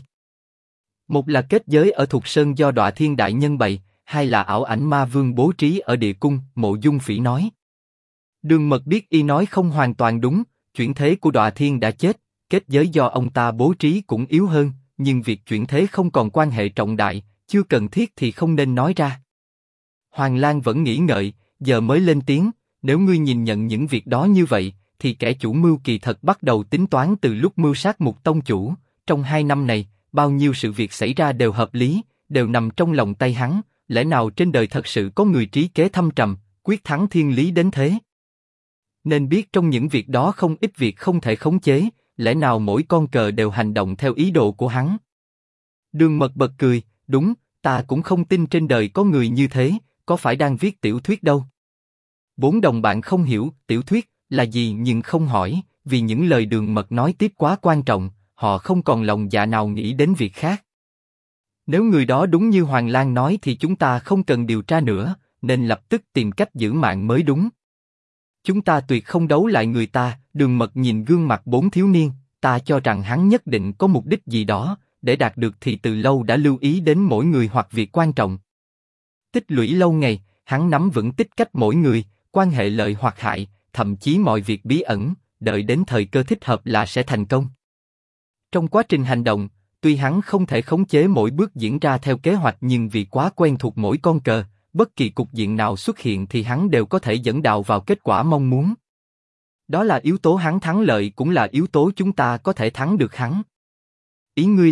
Một là kết giới ở Thục Sơn do Đọa Thiên đại nhân bày, hai là ảo ảnh ma vương bố trí ở địa cung. Mộ Dung Phỉ nói. Đường Mật biết y nói không hoàn toàn đúng, chuyển thế của Đọa Thiên đã chết, kết giới do ông ta bố trí cũng yếu hơn, nhưng việc chuyển thế không còn quan hệ trọng đại, chưa cần thiết thì không nên nói ra. Hoàng Lang vẫn nghĩ ngợi, giờ mới lên tiếng, nếu ngươi nhìn nhận những việc đó như vậy, thì kẻ chủ mưu kỳ thật bắt đầu tính toán từ lúc mưu sát Mục tông chủ. Trong 2 năm này, bao nhiêu sự việc xảy ra đều hợp lý, đều nằm trong lòng tay hắn. Lẽ nào trên đời thật sự có người trí kế thâm trầm, quyết thắng thiên lý đến thế? Nên biết trong những việc đó không ít việc không thể khống chế, lẽ nào mỗi con cờ đều hành động theo ý đồ của hắn? Đường Mật bật cười, đúng, ta cũng không tin trên đời có người như thế, có phải đang viết tiểu thuyết đâu. 4 đồng bạn không hiểu tiểu thuyết là gì nhưng không hỏi, vì những lời Đường Mật nói tiếp quá quan trọng, họ không còn lòng dạ nào nghĩ đến việc khác. Nếu người đó đúng như Hoàng Lang nói thì chúng ta không cần điều tra nữa, nên lập tức tìm cách giữ mạng mới đúng. Chúng ta tuyệt không đấu lại người ta. Đường Mật nhìn gương mặt 4 thiếu niên, ta cho rằng hắn nhất định có mục đích gì đó, để đạt được thì từ lâu đã lưu ý đến mỗi người hoặc việc quan trọng. Tích lũy lâu ngày, hắn nắm vững tích cách mỗi người, quan hệ lợi hoặc hại, thậm chí mọi việc bí ẩn, đợi đến thời cơ thích hợp là sẽ thành công. Trong quá trình hành động, tuy hắn không thể khống chế mỗi bước diễn ra theo kế hoạch nhưng vì quá quen thuộc mỗi con cờ, bất kỳ cục diện nào xuất hiện thì hắn đều có thể dẫn đạo vào kết quả mong muốn. Đó là yếu tố hắn thắng lợi cũng là yếu tố chúng ta có thể thắng được hắn. Ý ngươi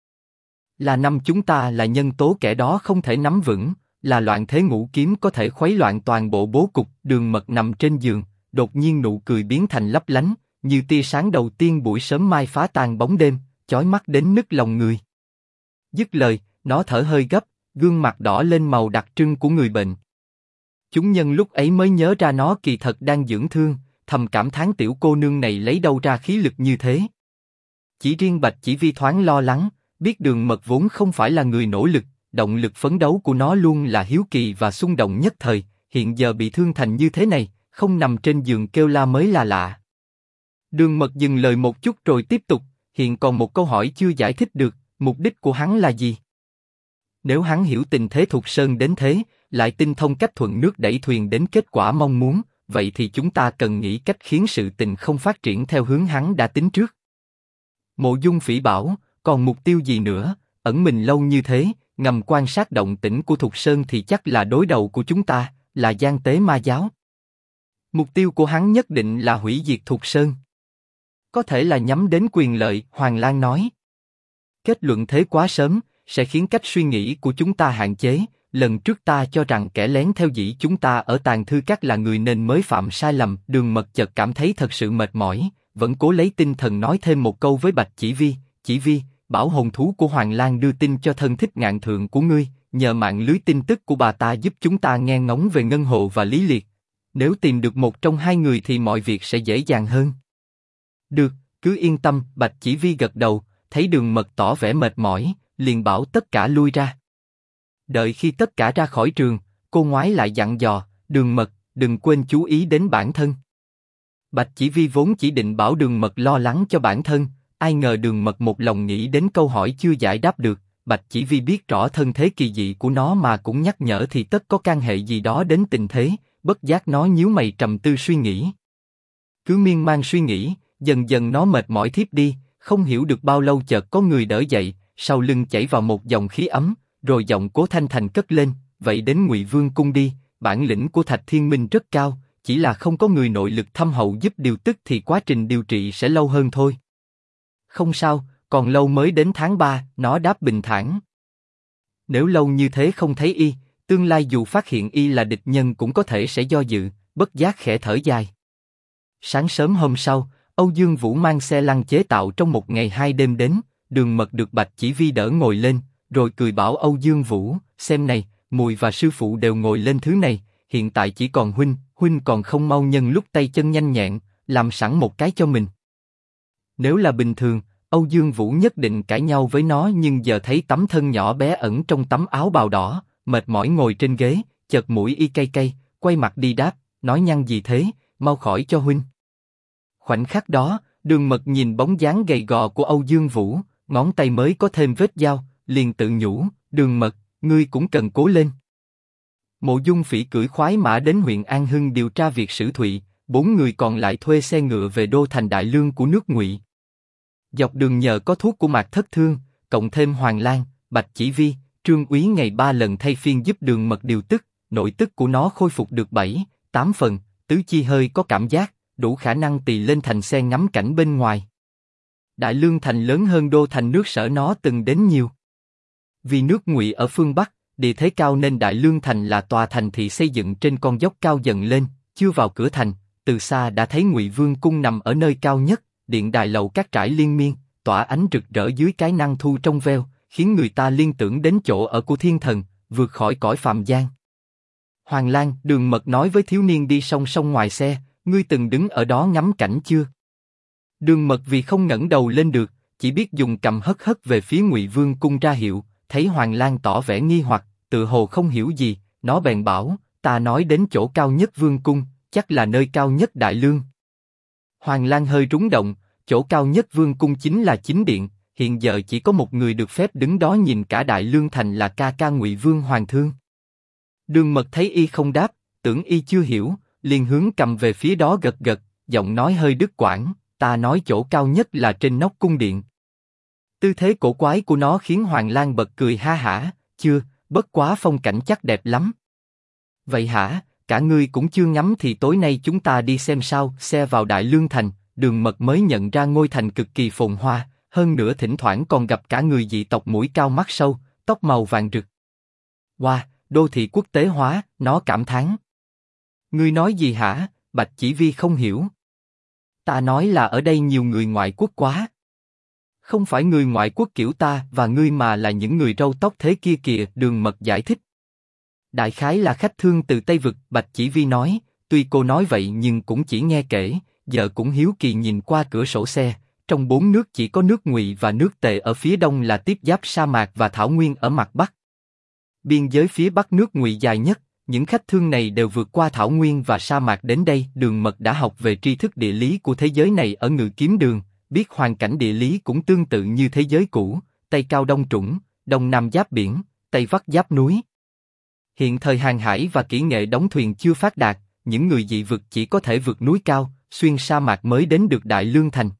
là năm chúng ta là nhân tố kẻ đó không thể nắm vững, là loạn thế ngũ kiếm có thể khuấy loạn toàn bộ bố cục. Đường Mật nằm trên giường, đột nhiên nụ cười biến thành lấp lánh, như tia sáng đầu tiên buổi sớm mai phá tan bóng đêm, chói mắt đến nứt lòng người. Dứt lời, nó thở hơi gấp, gương mặt đỏ lên màu đặc trưng của người bệnh. Chúng nhân lúc ấy mới nhớ ra nó kỳ thật đang dưỡng thương, thầm cảm thán tiểu cô nương này lấy đâu ra khí lực như thế. Chỉ riêng Bạch Chỉ Vi thoáng lo lắng, biết Đường Mật vốn không phải là người nỗ lực, động lực phấn đấu của nó luôn là hiếu kỳ và xung động nhất thời, hiện giờ bị thương thành như thế này, không nằm trên giường kêu la mới là lạ. Đường Mật dừng lời một chút rồi tiếp tục, hiện còn một câu hỏi chưa giải thích được, mục đích của hắn là gì? Nếu hắn hiểu tình thế Thục Sơn đến thế, lại tinh thông cách thuận nước đẩy thuyền đến kết quả mong muốn, vậy thì chúng ta cần nghĩ cách khiến sự tình không phát triển theo hướng hắn đã tính trước. Mộ Dung Phỉ bảo, còn mục tiêu gì nữa, ẩn mình lâu như thế, ngầm quan sát động tĩnh của Thục Sơn thì chắc là đối đầu của chúng ta, là Giang Tế Ma Giáo. Mục tiêu của hắn nhất định là hủy diệt Thục Sơn. Có thể là nhắm đến quyền lợi, Hoàng Lang nói. Kết luận thế quá sớm, sẽ khiến cách suy nghĩ của chúng ta hạn chế. Lần trước ta cho rằng kẻ lén theo dõi chúng ta ở Tàng Thư Các là người nên mới phạm sai lầm. Đường Mật chợt cảm thấy thật sự mệt mỏi, vẫn cố lấy tinh thần nói thêm một câu với Bạch Chỉ Vi. Chỉ Vi, bảo hồn thú của Hoàng Lang đưa tin cho thân thích ngạn thượng của ngươi, nhờ mạng lưới tin tức của bà ta giúp chúng ta nghe ngóng về Ngân Hồ và Lý Liệt. Nếu tìm được một trong hai người thì mọi việc sẽ dễ dàng hơn. Được, cứ yên tâm. Bạch Chỉ Vi gật đầu, thấy Đường Mật tỏ vẻ mệt mỏi, liền bảo tất cả lui ra. Đợi khi tất cả ra khỏi trường, cô ngoái lại dặn dò, Đường Mật, đừng quên chú ý đến bản thân. Bạch Chỉ Vi vốn chỉ định bảo Đường Mật lo lắng cho bản thân, ai ngờ Đường Mật một lòng nghĩ đến câu hỏi chưa giải đáp được. Bạch Chỉ Vi biết rõ thân thế kỳ dị của nó mà cũng nhắc nhở thì tất có can hệ gì đó đến tình thế, bất giác nó nhíu mày trầm tư suy nghĩ. Cứ miên man suy nghĩ, dần dần nó mệt mỏi thiếp đi, không hiểu được bao lâu chợt có người đỡ dậy, sau lưng chảy vào một dòng khí ấm, rồi giọng Cố Thanh Thành cất lên, vậy đến Ngụy Vương cung đi, bản lĩnh của Thạch Thiên Minh rất cao, chỉ là không có người nội lực thâm hậu giúp điều tức thì quá trình điều trị sẽ lâu hơn thôi. Không sao, còn lâu mới đến tháng 3, nó đáp bình thản. Nếu lâu như thế không thấy y, tương lai dù phát hiện y là địch nhân cũng có thể sẽ do dự, bất giác khẽ thở dài. Sáng sớm hôm sau, Âu Dương Vũ mang xe lăn chế tạo trong một ngày hai đêm đến, Đường Mật được Bạch Chỉ Vi đỡ ngồi lên, rồi cười bảo Âu Dương Vũ, xem này, Mùi và sư phụ đều ngồi lên thứ này, hiện tại chỉ còn huynh còn không mau nhân lúc tay chân nhanh nhẹn, làm sẵn một cái cho mình. Nếu là bình thường, Âu Dương Vũ nhất định cãi nhau với nó, nhưng giờ thấy tấm thân nhỏ bé ẩn trong tấm áo bào đỏ, mệt mỏi ngồi trên ghế, chợt mũi y cay cay, quay mặt đi đáp, nói nhăng gì thế, mau khỏi cho huynh. Khoảnh khắc đó, Đường Mật nhìn bóng dáng gầy gò của Âu Dương Vũ, ngón tay mới có thêm vết dao, liền tự nhủ, Đường Mật, ngươi cũng cần cố lên. Mộ Dung Phỉ cưỡi khoái mã đến huyện An Hưng điều tra việc Sử Thụy, 4 người còn lại thuê xe ngựa về đô thành Đại Lương của nước Ngụy. Dọc đường nhờ có thuốc của Mạc Thất Thương, cộng thêm Hoàng Lang, Bạch Chỉ Vi, Trương Úy ngày 3 lần thay phiên giúp Đường Mật điều tức, nội tức của nó khôi phục được 7-8 phần, tứ chi hơi có cảm giác, đủ khả năng tì lên thành xe ngắm cảnh bên ngoài. Đại Lương thành lớn hơn đô thành nước Sở nó từng đến nhiều. Vì nước Ngụy ở phương Bắc, địa thế cao nên Đại Lương thành là tòa thành thị xây dựng trên con dốc cao dần lên, chưa vào cửa thành, từ xa đã thấy Ngụy Vương cung nằm ở nơi cao nhất, điện đài lầu các trải liên miên, tỏa ánh rực rỡ dưới cái năng thu trong veo, khiến người ta liên tưởng đến chỗ ở của thiên thần, vượt khỏi cõi phàm gian. Hoàng Lang, Đường Mật nói với thiếu niên đi song song ngoài xe, ngươi từng đứng ở đó ngắm cảnh chưa? Đường Mật vì không ngẩng đầu lên được, chỉ biết dùng cầm hất hất về phía Ngụy Vương cung ra hiệu. Thấy Hoàng Lang tỏ vẻ nghi hoặc, tự hồ không hiểu gì, nó bèn bảo, ta nói đến chỗ cao nhất Vương cung, chắc là nơi cao nhất Đại Lương. Hoàng Lang hơi rúng động, chỗ cao nhất Vương cung chính là chính điện, hiện giờ chỉ có một người được phép đứng đó nhìn cả Đại Lương thành là ca ca Ngụy Vương Hoàng Thương. Đường Mật thấy y không đáp, tưởng y chưa hiểu, liền hướng cầm về phía đó gật gật, giọng nói hơi đứt quãng, ta nói chỗ cao nhất là trên nóc cung điện. Tư thế cổ quái của nó khiến Hoàng Lang bật cười ha hả, chưa, bất quá phong cảnh chắc đẹp lắm. Vậy hả, cả ngươi cũng chưa ngắm thì tối nay chúng ta đi xem sao. Xe vào Đại Lương thành, Đường Mật mới nhận ra ngôi thành cực kỳ phồn hoa, hơn nữa thỉnh thoảng còn gặp cả người dị tộc mũi cao mắt sâu, tóc màu vàng rực. Wow, đô thị quốc tế hóa, nó cảm thán. Ngươi nói gì hả? Bạch Chỉ Vi không hiểu. Ta nói là ở đây nhiều người ngoại quốc quá. Không phải người ngoại quốc kiểu ta và ngươi mà là những người râu tóc thế kia kìa, Đường Mật giải thích. Đại khái là khách thương từ Tây Vực, Bạch Chỉ Vi nói, tuy cô nói vậy nhưng cũng chỉ nghe kể, giờ cũng hiếu kỳ nhìn qua cửa sổ xe, trong 4 nước chỉ có nước Ngụy và nước Tề ở phía đông là tiếp giáp sa mạc và thảo nguyên ở mặt bắc. Biên giới phía bắc nước Ngụy dài nhất, những khách thương này đều vượt qua thảo nguyên và sa mạc đến đây. Đường Mật đã học về tri thức địa lý của thế giới này ở Ngự Kiếm Đường, biết hoàn cảnh địa lý cũng tương tự như thế giới cũ, Tây cao đông trũng, Đông nam giáp biển, Tây bắc giáp núi. Hiện thời hàng hải và kỹ nghệ đóng thuyền chưa phát đạt, những người dị vực chỉ có thể vượt núi cao, xuyên sa mạc mới đến được Đại Lương Thành.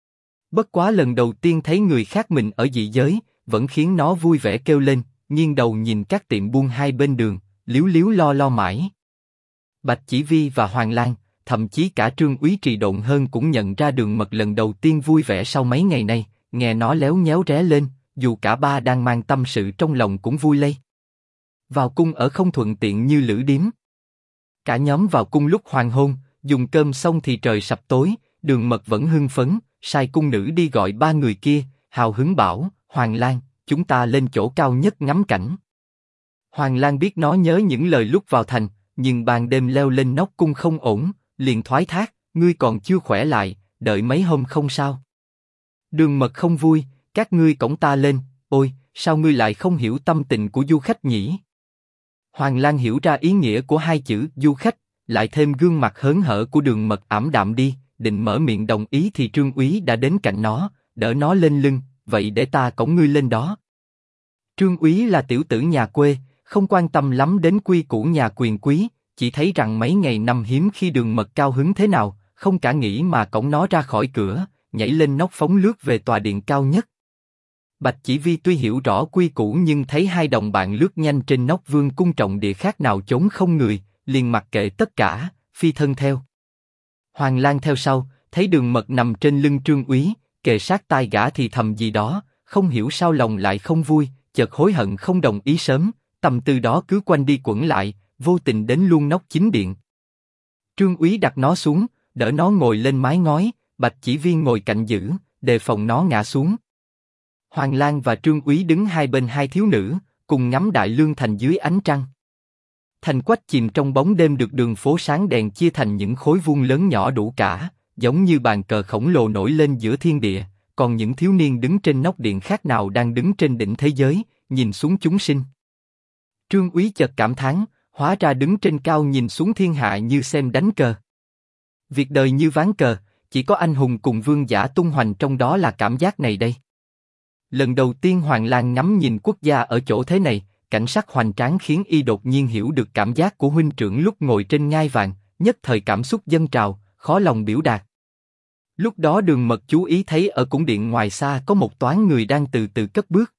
Bất quá lần đầu tiên thấy người khác mình ở dị giới, vẫn khiến nó vui vẻ kêu lên, nghiêng đầu nhìn các tiệm buôn hai bên đường, líu líu lo lo mãi. Bạch Chỉ Vi và Hoàng Lang, thậm chí cả Trương Úy trì độn hơn cũng nhận ra Đường Mật lần đầu tiên vui vẻ sau mấy ngày nay, nghe nó léo nhéo ré lên, dù cả ba đang mang tâm sự trong lòng cũng vui lây. Vào cung ở không thuận tiện như lữ điếm. Cả nhóm vào cung lúc hoàng hôn, dùng cơm xong thì trời sập tối, Đường Mật vẫn hưng phấn, sai cung nữ đi gọi ba người kia, hào hứng bảo, Hoàng Lang, chúng ta lên chỗ cao nhất ngắm cảnh. Hoàng Lang biết nó nhớ những lời lúc vào thành, nhưng ban đêm leo lên nóc cung không ổn, liền thoái thác, ngươi còn chưa khỏe lại, đợi mấy hôm không sao. Đường Mật không vui, các ngươi cõng ta lên, ôi, sao ngươi lại không hiểu tâm tình của du khách nhỉ? Hoàng Lang hiểu ra ý nghĩa của hai chữ du khách, lại thêm gương mặt hớn hở của Đường Mật ảm đạm đi, định mở miệng đồng ý thì Trương Úy đã đến cạnh nó, đỡ nó lên lưng, vậy để ta cõng ngươi lên đó. Trương Úy là tiểu tử nhà quê, không quan tâm lắm đến quy củ nhà quyền quý, chỉ thấy rằng mấy ngày năm hiếm khi Đường Mật cao hứng thế nào, không cả nghĩ mà cõng nó ra khỏi cửa, nhảy lên nóc phóng lướt về tòa điện cao nhất. Bạch Chỉ Vi tuy hiểu rõ quy củ nhưng thấy hai đồng bạn lướt nhanh trên nóc vương cung trọng địa khác nào chốn không người, liền mặc kệ tất cả, phi thân theo. Hoàng Lang theo sau, thấy Đường Mật nằm trên lưng Trương Úy, kề sát tai gã thì thầm gì đó, không hiểu sao lòng lại không vui, chợt hối hận không đồng ý sớm, tâm tư đó cứ quanh đi quẩn lại, vô tình đến luôn nóc chính điện. Trương Úy đặt nó xuống, đỡ nó ngồi lên mái ngói, Bạch Chỉ Vi ngồi cạnh giữ, đề phòng nó ngã xuống. Hoàng Lang và Trương Úy đứng hai bên hai thiếu nữ, cùng ngắm Đại Lương Thành dưới ánh trăng. Thành quách chìm trong bóng đêm được đường phố sáng đèn chia thành những khối vuông lớn nhỏ đủ cả, giống như bàn cờ khổng lồ nổi lên giữa thiên địa, còn những thiếu niên đứng trên nóc điện khác nào đang đứng trên đỉnh thế giới, nhìn xuống chúng sinh. Trương Úy chợt cảm thán, hóa ra đứng trên cao nhìn xuống thiên hạ như xem đánh cờ. Việc đời như ván cờ, chỉ có anh hùng cùng vương giả tung hoành trong đó là cảm giác này đây. Lần đầu tiên Hoàng Lang ngắm nhìn quốc gia ở chỗ thế này, cảnh sắc hoành tráng khiến y đột nhiên hiểu được cảm giác của huynh trưởng lúc ngồi trên ngai vàng, nhất thời cảm xúc dâng trào, khó lòng biểu đạt. Lúc đó Đường Mật chú ý thấy ở cung điện ngoài xa có một toán người đang từ từ cất bước.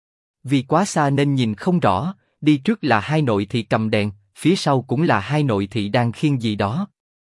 Vì quá xa nên nhìn không rõ, đi trước là hai nội thị cầm đèn, phía sau cũng là hai nội thị đang khiêng gì đó.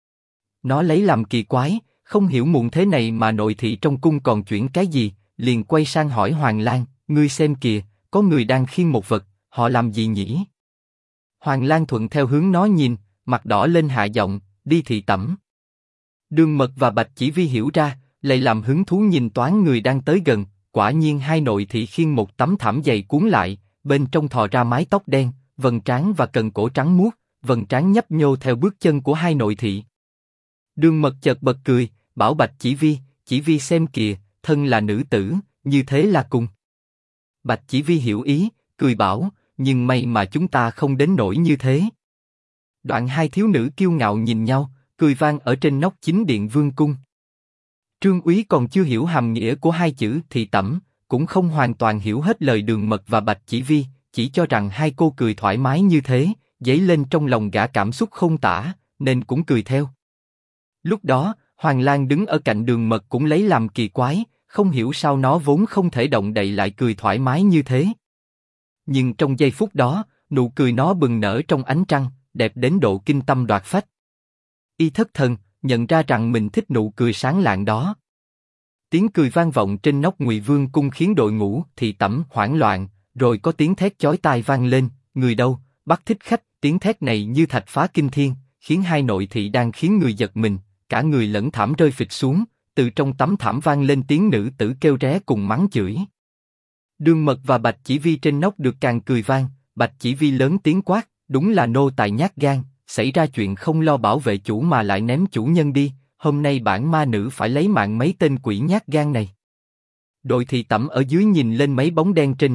Nó lấy làm kỳ quái, không hiểu muộn thế này mà nội thị trong cung còn chuyển cái gì, liền quay sang hỏi Hoàng Lang, ngươi xem kìa, có người đang khiêng một vật, họ làm gì nhỉ? Hoàng Lang thuận theo hướng nó nhìn, mặt đỏ lên hạ giọng, đi thị tẩm. Đường Mật và Bạch Chỉ Vi hiểu ra, lại làm hứng thú nhìn toán người đang tới gần, quả nhiên hai nội thị khiêng một tấm thảm dày cuốn lại, bên trong thò ra mái tóc đen, vầng trán và cần cổ trắng muốt, vầng trán nhấp nhô theo bước chân của hai nội thị. Đường Mật chợt bật cười, bảo Bạch Chỉ Vi xem kìa, thân là nữ tử, như thế là cùng. Bạch Chỉ Vi hiểu ý, cười bảo, nhưng may mà chúng ta không đến nỗi như thế. Đoạn hai thiếu nữ kiêu ngạo nhìn nhau, cười vang ở trên nóc chính điện vương cung. Trương Úy còn chưa hiểu hàm nghĩa của hai chữ thị tẩm, cũng không hoàn toàn hiểu hết lời Đường Mật và Bạch Chỉ Vi, chỉ cho rằng hai cô cười thoải mái như thế, dấy lên trong lòng gã cảm xúc không tả, nên cũng cười theo. Lúc đó, Hoàng Lang đứng ở cạnh Đường Mật cũng lấy làm kỳ quái, không hiểu sao nó vốn không thể động đậy lại cười thoải mái như thế. Nhưng trong giây phút đó, nụ cười nó bừng nở trong ánh trăng, đẹp đến độ kinh tâm đoạt phách. Y thất thần, nhận ra rằng mình thích nụ cười sáng lạng đó. Tiếng cười vang vọng trên nóc Ngụy Vương cung khiến đội ngũ thị tẩm hoảng loạn, rồi có tiếng thét chói tai vang lên, người đâu, bắt thích khách, tiếng thét này như thạch phá kinh thiên, khiến hai nội thị đang khiến người giật mình, cả người lẫn thảm rơi phịch xuống, từ trong tấm thảm vang lên tiếng nữ tử kêu ré cùng mắng chửi. Đường Mật và Bạch Chỉ Vi trên nóc được càng cười vang, Bạch Chỉ Vi lớn tiếng quát, đúng là nô tài nhát gan, xảy ra chuyện không lo bảo vệ chủ mà lại ném chủ nhân đi, hôm nay bản ma nữ phải lấy mạng mấy tên quỷ nhát gan này. Đội thị tẩm ở dưới nhìn lên mấy bóng đen trên nóc,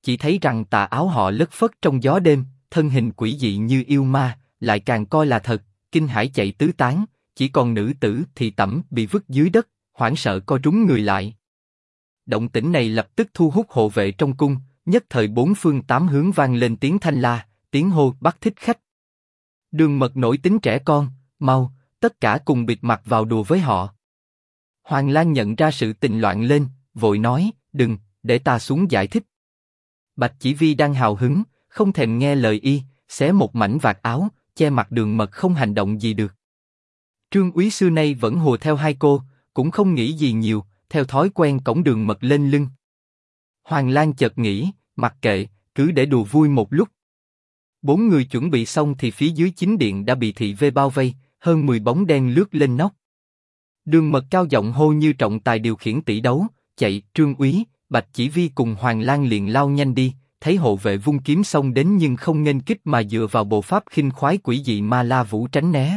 chỉ thấy rằng tà áo họ lất phất trong gió đêm, thân hình quỷ dị như yêu ma, lại càng coi là thật, kinh hãi chạy tứ tán, chỉ còn nữ tử thì tẩm bị vứt dưới đất, hoảng sợ co rúm người lại. Động tĩnh này lập tức thu hút hộ vệ trong cung, nhất thời bốn phương tám hướng vang lên tiếng thanh la, tiếng hô bắt thích khách. Đường Mật nổi tính trẻ con, mau, tất cả cùng bịt mặt vào đùa với họ. Hoàng Lang nhận ra sự tình loạn lên, vội nói, đừng, để ta xuống giải thích. Bạch Chỉ Vi đang hào hứng, không thèm nghe lời y, xé một mảnh vạt áo, che mặt Đường Mật không hành động gì được. Trương Úy xưa nay vẫn hùa theo hai cô, cũng không nghĩ gì nhiều, theo thói quen cõng Đường Mật lên lưng. Hoàng Lang chợt nghĩ, mặc kệ, cứ để đùa vui một lúc. Bốn người chuẩn bị xong thì phía dưới chính điện đã bị thị vệ bao vây, hơn 10 bóng đen lướt lên nóc. Đường Mật cao giọng hô như trọng tài điều khiển tỷ đấu, chạy, Trương Úy, Bạch Chỉ Vi cùng Hoàng Lang liền lao nhanh đi, thấy hộ vệ vung kiếm xông đến nhưng không nghênh kích mà dựa vào bộ pháp khinh khoái quỷ dị Ma La Vũ tránh né.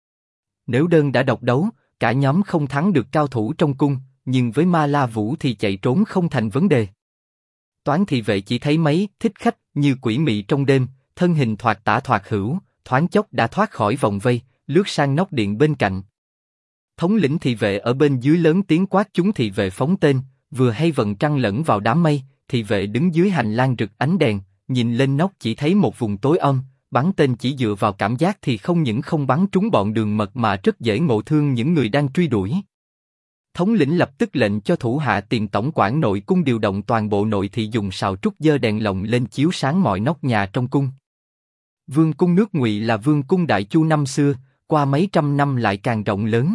Nếu đơn đã độc đấu, cả nhóm không thắng được cao thủ trong cung, nhưng với Ma La Vũ thì chạy trốn không thành vấn đề. Toán thị vệ chỉ thấy mấy thích khách như quỷ mị trong đêm, thân hình thoạt tả thoạt hữu, thoáng chốc đã thoát khỏi vòng vây, lướt sang nóc điện bên cạnh. Thống lĩnh thị vệ ở bên dưới lớn tiếng quát chúng thị vệ phóng tên, vừa hay vầng trăng lẫn vào đám mây, thị vệ đứng dưới hành lang rực ánh đèn, nhìn lên nóc chỉ thấy một vùng tối om, bắn tên chỉ dựa vào cảm giác thì không những không bắn trúng bọn Đường Mật mà rất dễ ngộ thương những người đang truy đuổi. Thống lĩnh lập tức lệnh cho thủ hạ tìm tổng quản nội cung điều động toàn bộ nội thị dùng sào trúc giơ đèn lồng lên chiếu sáng mọi nóc nhà trong cung. Vương cung nước Ngụy là vương cung Đại Chu năm xưa, qua mấy trăm năm lại càng rộng lớn.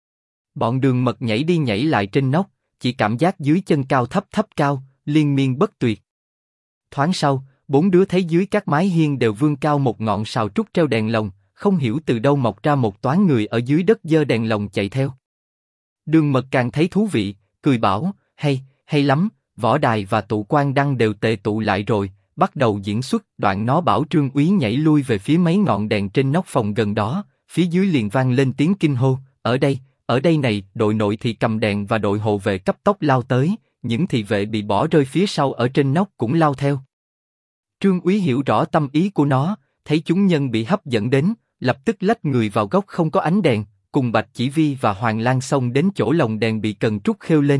Bọn Đường Mật nhảy đi nhảy lại trên nóc, chỉ cảm giác dưới chân cao thấp thấp cao, liên miên bất tuyệt. Thoáng sau, bốn đứa thấy dưới các mái hiên đều vươn cao một ngọn sào trúc treo đèn lồng, không hiểu từ đâu mọc ra một toán người ở dưới đất giơ đèn lồng chạy theo. Đường Mật càng thấy thú vị, cười bảo, hay lắm, võ đài và tụ quan đăng đều tề tụ lại rồi, bắt đầu diễn xuất. Đoạn nó bảo Trương Úy nhảy lui về phía mấy ngọn đèn trên nóc phòng gần đó, phía dưới liền vang lên tiếng kinh hô, ở đây này. Đội nội thị cầm đèn và đội hộ vệ cấp tốc lao tới, những thị vệ bị bỏ rơi phía sau ở trên nóc cũng lao theo. Trương Úy hiểu rõ tâm ý của nó, thấy chúng nhân bị hấp dẫn đến, lập tức lách người vào góc không có ánh đèn, cùng Bạch Chỉ Vi và Hoàng Lang xông đến chỗ lồng đèn bị cần trúc khêu lên.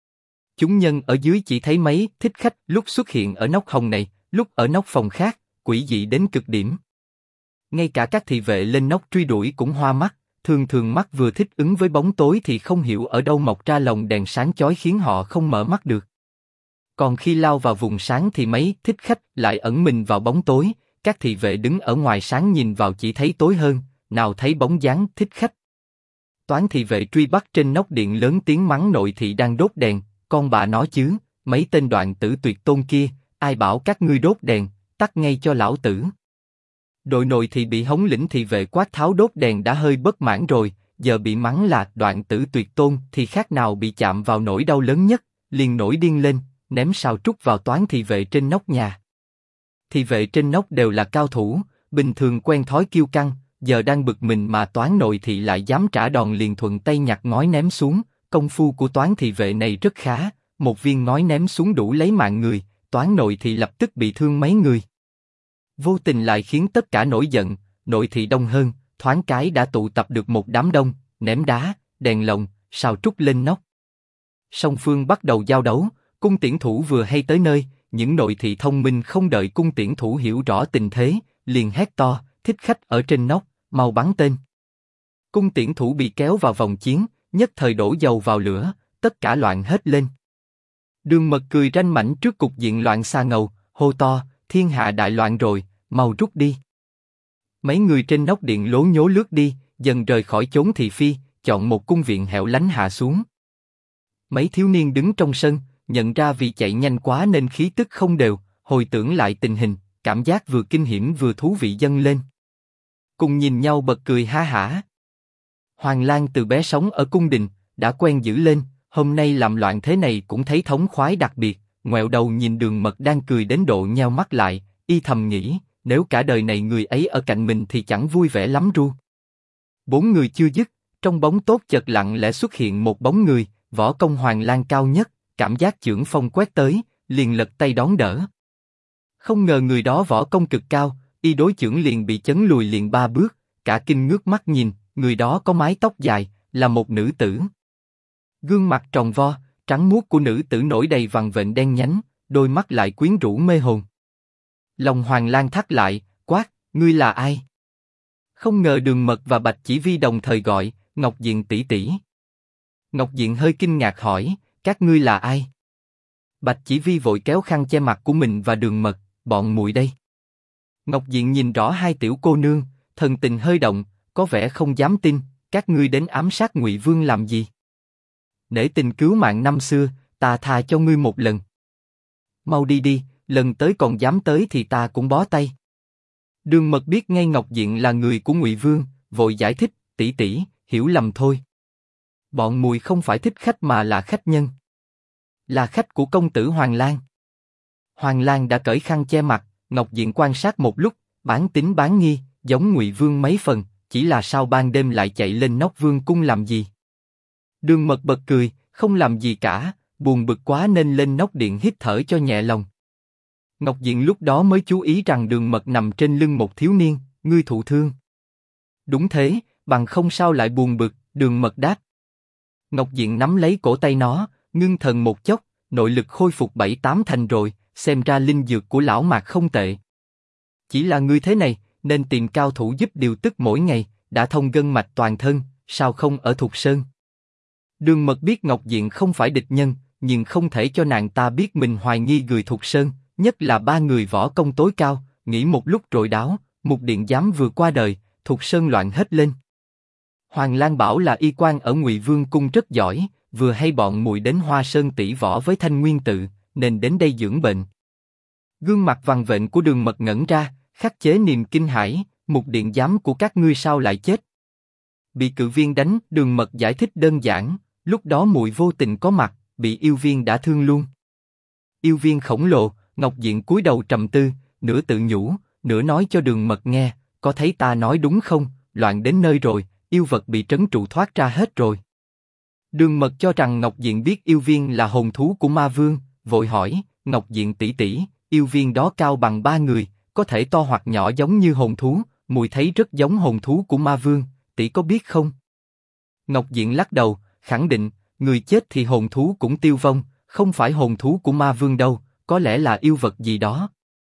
Chúng nhân ở dưới chỉ thấy mấy thích khách lúc xuất hiện ở nóc hồng này, lúc ở nóc phòng khác, quỷ dị đến cực điểm. Ngay cả các thị vệ lên nóc truy đuổi cũng hoa mắt, thường mắt vừa thích ứng với bóng tối thì không hiểu ở đâu mọc ra lồng đèn sáng chói khiến họ không mở mắt được. Còn khi lao vào vùng sáng thì mấy thích khách lại ẩn mình vào bóng tối, các thị vệ đứng ở ngoài sáng nhìn vào chỉ thấy tối hơn, nào thấy bóng dáng thích khách. Toán thị vệ truy bắt trên nóc điện lớn tiếng mắng nội thị đang đốt đèn, con bà nó chứ, mấy tên đoạn tử tuyệt tôn kia, ai bảo các ngươi đốt đèn, tắt ngay cho lão tử. Đội nội thị bị thống lĩnh thị vệ quát tháo đốt đèn đã hơi bất mãn rồi, giờ bị mắng là đoạn tử tuyệt tôn thì khác nào bị chạm vào nỗi đau lớn nhất, liền nổi điên lên, ném sào trúc vào toán thị vệ trên nóc nhà. Thị vệ trên nóc đều là cao thủ, bình thường quen thói kiêu căng, giờ đang bực mình mà toán nội thị lại dám trả đòn liền thuận tay nhặt ngói ném xuống. Công phu của toán thị vệ này rất khá, một viên ngói ném xuống đủ lấy mạng người, toán nội thị lập tức bị thương mấy người. Vô tình lại khiến tất cả nổi giận, nội thị đông hơn, thoáng cái đã tụ tập được một đám đông, ném đá, đèn lồng, sào trúc lên nóc. Song phương bắt đầu giao đấu, cung tiễn thủ vừa hay tới nơi, những nội thị thông minh không đợi cung tiễn thủ hiểu rõ tình thế, liền hét to, thích khách ở trên nóc, mau bắn tên. Cung tiễn thủ bị kéo vào vòng chiến, nhất thời đổ dầu vào lửa, tất cả loạn hết lên. Đường Mật cười ranh mãnh trước cục diện loạn xà ngầu, hô to, thiên hạ đại loạn rồi, mau rút đi. Mấy người trên nóc điện lố nhố lướt đi, dần rời khỏi chốn thị phi, chọn một cung viện hẻo lánh hạ xuống. Mấy thiếu niên đứng trong sân, nhận ra vì chạy nhanh quá nên khí tức không đều, hồi tưởng lại tình hình, cảm giác vừa kinh hiểm vừa thú vị dâng lên. Cùng nhìn nhau bật cười ha hả. Hoàng Lang từ bé sống ở cung đình, đã quen dữ lên, hôm nay làm loạn thế này cũng thấy thống khoái đặc biệt, ngoẹo đầu nhìn Đường Mật đang cười đến độ nheo mắt lại, y thầm nghĩ, nếu cả đời này người ấy ở cạnh mình thì chẳng vui vẻ lắm ru. Bốn người chưa dứt, trong bóng tốt chợt lặng lẽ xuất hiện một bóng người, võ công Hoàng Lang cao nhất, cảm giác chưởng phong quét tới, liền lật tay đón đỡ. Không ngờ người đó võ công cực cao, y đối chưởng liền bị chấn lùi liền 3 bước, cả kinh ngước mắt nhìn, người đó có mái tóc dài, là một nữ tử. Gương mặt tròn vo, trắng muốt của nữ tử nổi đầy vằn vện đen nhánh, đôi mắt lại quyến rũ mê hồn. Lòng Hoàng Lang thắt lại, quát, ngươi là ai? Không ngờ Đường Mật và Bạch Chỉ Vi đồng thời gọi, Ngọc Diện tỷ tỷ. Ngọc Diện hơi kinh ngạc hỏi, các ngươi là ai? Bạch Chỉ Vi vội kéo khăn che mặt của mình và Đường Mật, bọn muội đây. Ngọc Diện nhìn rõ hai tiểu cô nương, thần tình hơi động, có vẻ không dám tin, các ngươi đến ám sát Ngụy Vương làm gì? Nể tình cứu mạng năm xưa, ta tha cho ngươi một lần. Mau đi đi, lần tới còn dám tới thì ta cũng bó tay. Đường Mật biết ngay Ngọc Diện là người của Ngụy Vương, vội giải thích, tỷ tỷ, hiểu lầm thôi. Bọn mùi không phải thích khách mà là khách nhân. Là khách của công tử Hoàng Lang. Hoàng Lang đã cởi khăn che mặt, Ngọc Diện quan sát một lúc, bán tín bán nghi, giống Ngụy Vương mấy phần, chỉ là sao ban đêm lại chạy lên nóc Vương cung làm gì? Đường Mật bật cười, không làm gì cả, buồn bực quá nên lên nóc điện hít thở cho nhẹ lòng. Ngọc Diện lúc đó mới chú ý rằng Đường Mật nằm trên lưng một thiếu niên, ngươi thụ thương. Đúng thế, bằng không sao lại buồn bực, Đường Mật đáp. Ngọc Diện nắm lấy cổ tay nó, ngưng thần một chốc, nội lực khôi phục 7-8 thành rồi, xem ra linh dược của lão Mạc không tệ. Chỉ là ngươi thế này, nên tìm cao thủ giúp điều tức mỗi ngày, đã thông gân mạch toàn thân, sao không ở Thục Sơn? Đường Mật biết Ngọc Diện không phải địch nhân, nhưng không thể cho nàng ta biết mình hoài nghi người Thục Sơn, nhất là 3 người võ công tối cao, nghĩ một lúc rồi đáo, Mục Điện Giám vừa qua đời, Thục Sơn loạn hết lên. Hoàng Lang bảo là y quan ở Ngụy Vương cung rất giỏi, vừa hay bọn muội đến Hoa Sơn tỷ võ với Thanh Nguyên Tự, nên đến đây dưỡng bệnh. Gương mặt vằn vện của Đường Mật ngẩn ra, khắc chế niềm kinh hãi, Mục Điện Giám của các ngươi sao lại chết? Bị cự viên đánh, Đường Mật giải thích đơn giản, lúc đó muội vô tình có mặt, bị yêu viên đã thương luôn. Yêu viên khổng lồ, Ngọc Diện cúi đầu trầm tư, nửa tự nhủ, nửa nói cho Đường Mật nghe, có thấy ta nói đúng không? Loạn đến nơi rồi, yêu vật bị trấn trụ thoát ra hết rồi. Đường Mật cho rằng Ngọc Diện biết yêu viên là hồn thú của Ma Vương, vội hỏi, Ngọc Diện tỷ tỷ, yêu viên đó cao bằng 3 người, có thể to hoặc nhỏ giống như hồn thú, muội thấy rất giống hồn thú của Ma Vương, tỷ có biết không? Ngọc Diện lắc đầu, khẳng định, người chết thì hồn thú cũng tiêu vong, không phải hồn thú của Ma Vương đâu, có lẽ là yêu vật gì đó.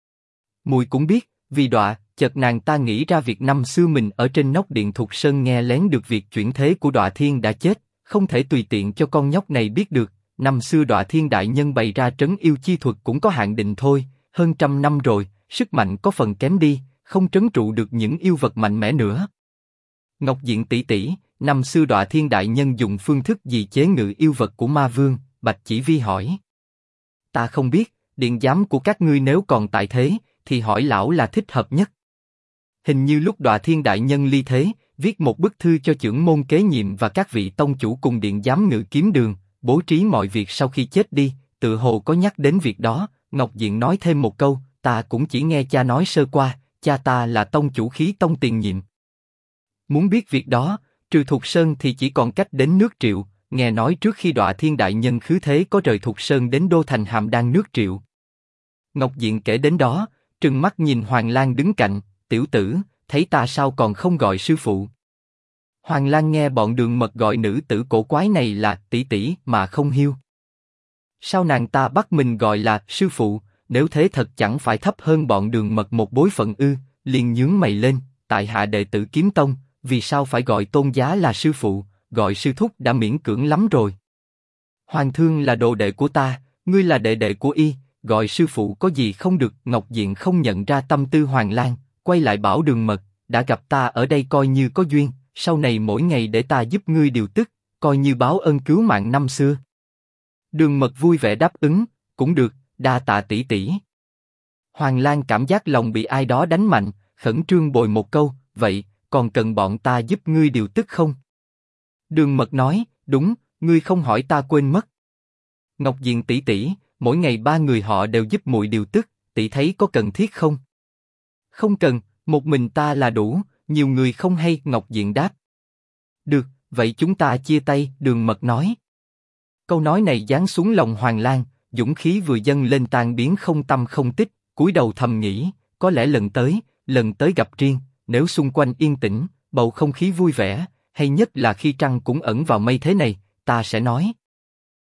Muội cũng biết, vì đọa, chợt nàng ta nghĩ ra việc năm xưa mình ở trên nóc điện Thục Sơn nghe lén được việc chuyển thế của Đọa Thiên đã chết, không thể tùy tiện cho con nhóc này biết được. Năm xưa Đọa Thiên đại nhân bày ra trấn yêu chi thuật cũng có hạn định thôi, hơn 100 năm rồi, sức mạnh có phần kém đi, không trấn trụ được những yêu vật mạnh mẽ nữa. Ngọc Diện tỷ tỷ, năm xưa Đọa Thiên đại nhân dùng phương thức gì chế ngự yêu vật của Ma Vương? Bạch Chỉ Vi hỏi. Ta không biết, điện giám của các ngươi nếu còn tại thế, thì hỏi lão là thích hợp nhất. Hình như lúc Đọa Thiên đại nhân ly thế, viết một bức thư cho chưởng môn kế nhiệm và các vị tông chủ cùng điện giám Ngự Kiếm Đường, bố trí mọi việc sau khi chết đi, tự hồ có nhắc đến việc đó. Ngọc Diện nói thêm một câu, ta cũng chỉ nghe cha nói sơ qua, cha ta là tông chủ Khí Tông tiền nhiệm. Muốn biết việc đó, trừ Thục Sơn thì chỉ còn cách đến nước Triệu, nghe nói trước khi Đọa Thiên đại nhân khứ thế có rời Thục Sơn đến đô thành Hàm Đan nước Triệu. Ngọc Diện kể đến đó, trừng mắt nhìn Hoàng Lang đứng cạnh, tiểu tử, thấy ta sao còn không gọi sư phụ? Hoàng Lang nghe bọn Đường Mật gọi nữ tử cổ quái này là tỷ tỷ mà không hiêu. Sao nàng ta bắt mình gọi là sư phụ, nếu thế thật chẳng phải thấp hơn bọn Đường Mật một bối phận ư? Liền nhướng mày lên, tại hạ đệ tử Kiếm Tông, vì sao phải gọi tôn giá là sư phụ, gọi sư thúc đã miễn cưỡng lắm rồi. Hoàng Thương là đồ đệ của ta, ngươi là đệ đệ của y, gọi sư phụ có gì không được? Ngọc Diện không nhận ra tâm tư Hoàng Lang, quay lại bảo Đường Mật, đã gặp ta ở đây coi như có duyên, sau này mỗi ngày để ta giúp ngươi điều tức, coi như báo ơn cứu mạng năm xưa. Đường Mật vui vẻ đáp ứng, cũng được, đa tạ tỷ tỷ. Hoàng Lang cảm giác lòng bị ai đó đánh mạnh, khẩn trương bồi một câu, vậy, còn cần bọn ta giúp ngươi điều tức không? Đường Mật nói, đúng, ngươi không hỏi ta quên mất. Ngọc Diện tỷ tỷ, mỗi ngày 3 người họ đều giúp muội điều tức, tỷ thấy có cần thiết không? Không cần, một mình ta là đủ, nhiều người không hay. Ngọc Diện đáp. Được, vậy chúng ta chia tay. Đường Mật nói. Câu nói này giáng xuống lòng Hoàng Lang, dũng khí vừa dâng lên tan biến không tâm không tích, Cúi đầu thầm nghĩ, có lẽ lần tới gặp riêng, nếu xung quanh yên tĩnh, bầu không khí vui vẻ, hay nhất là khi trăng cũng ẩn vào mây thế này, ta sẽ nói.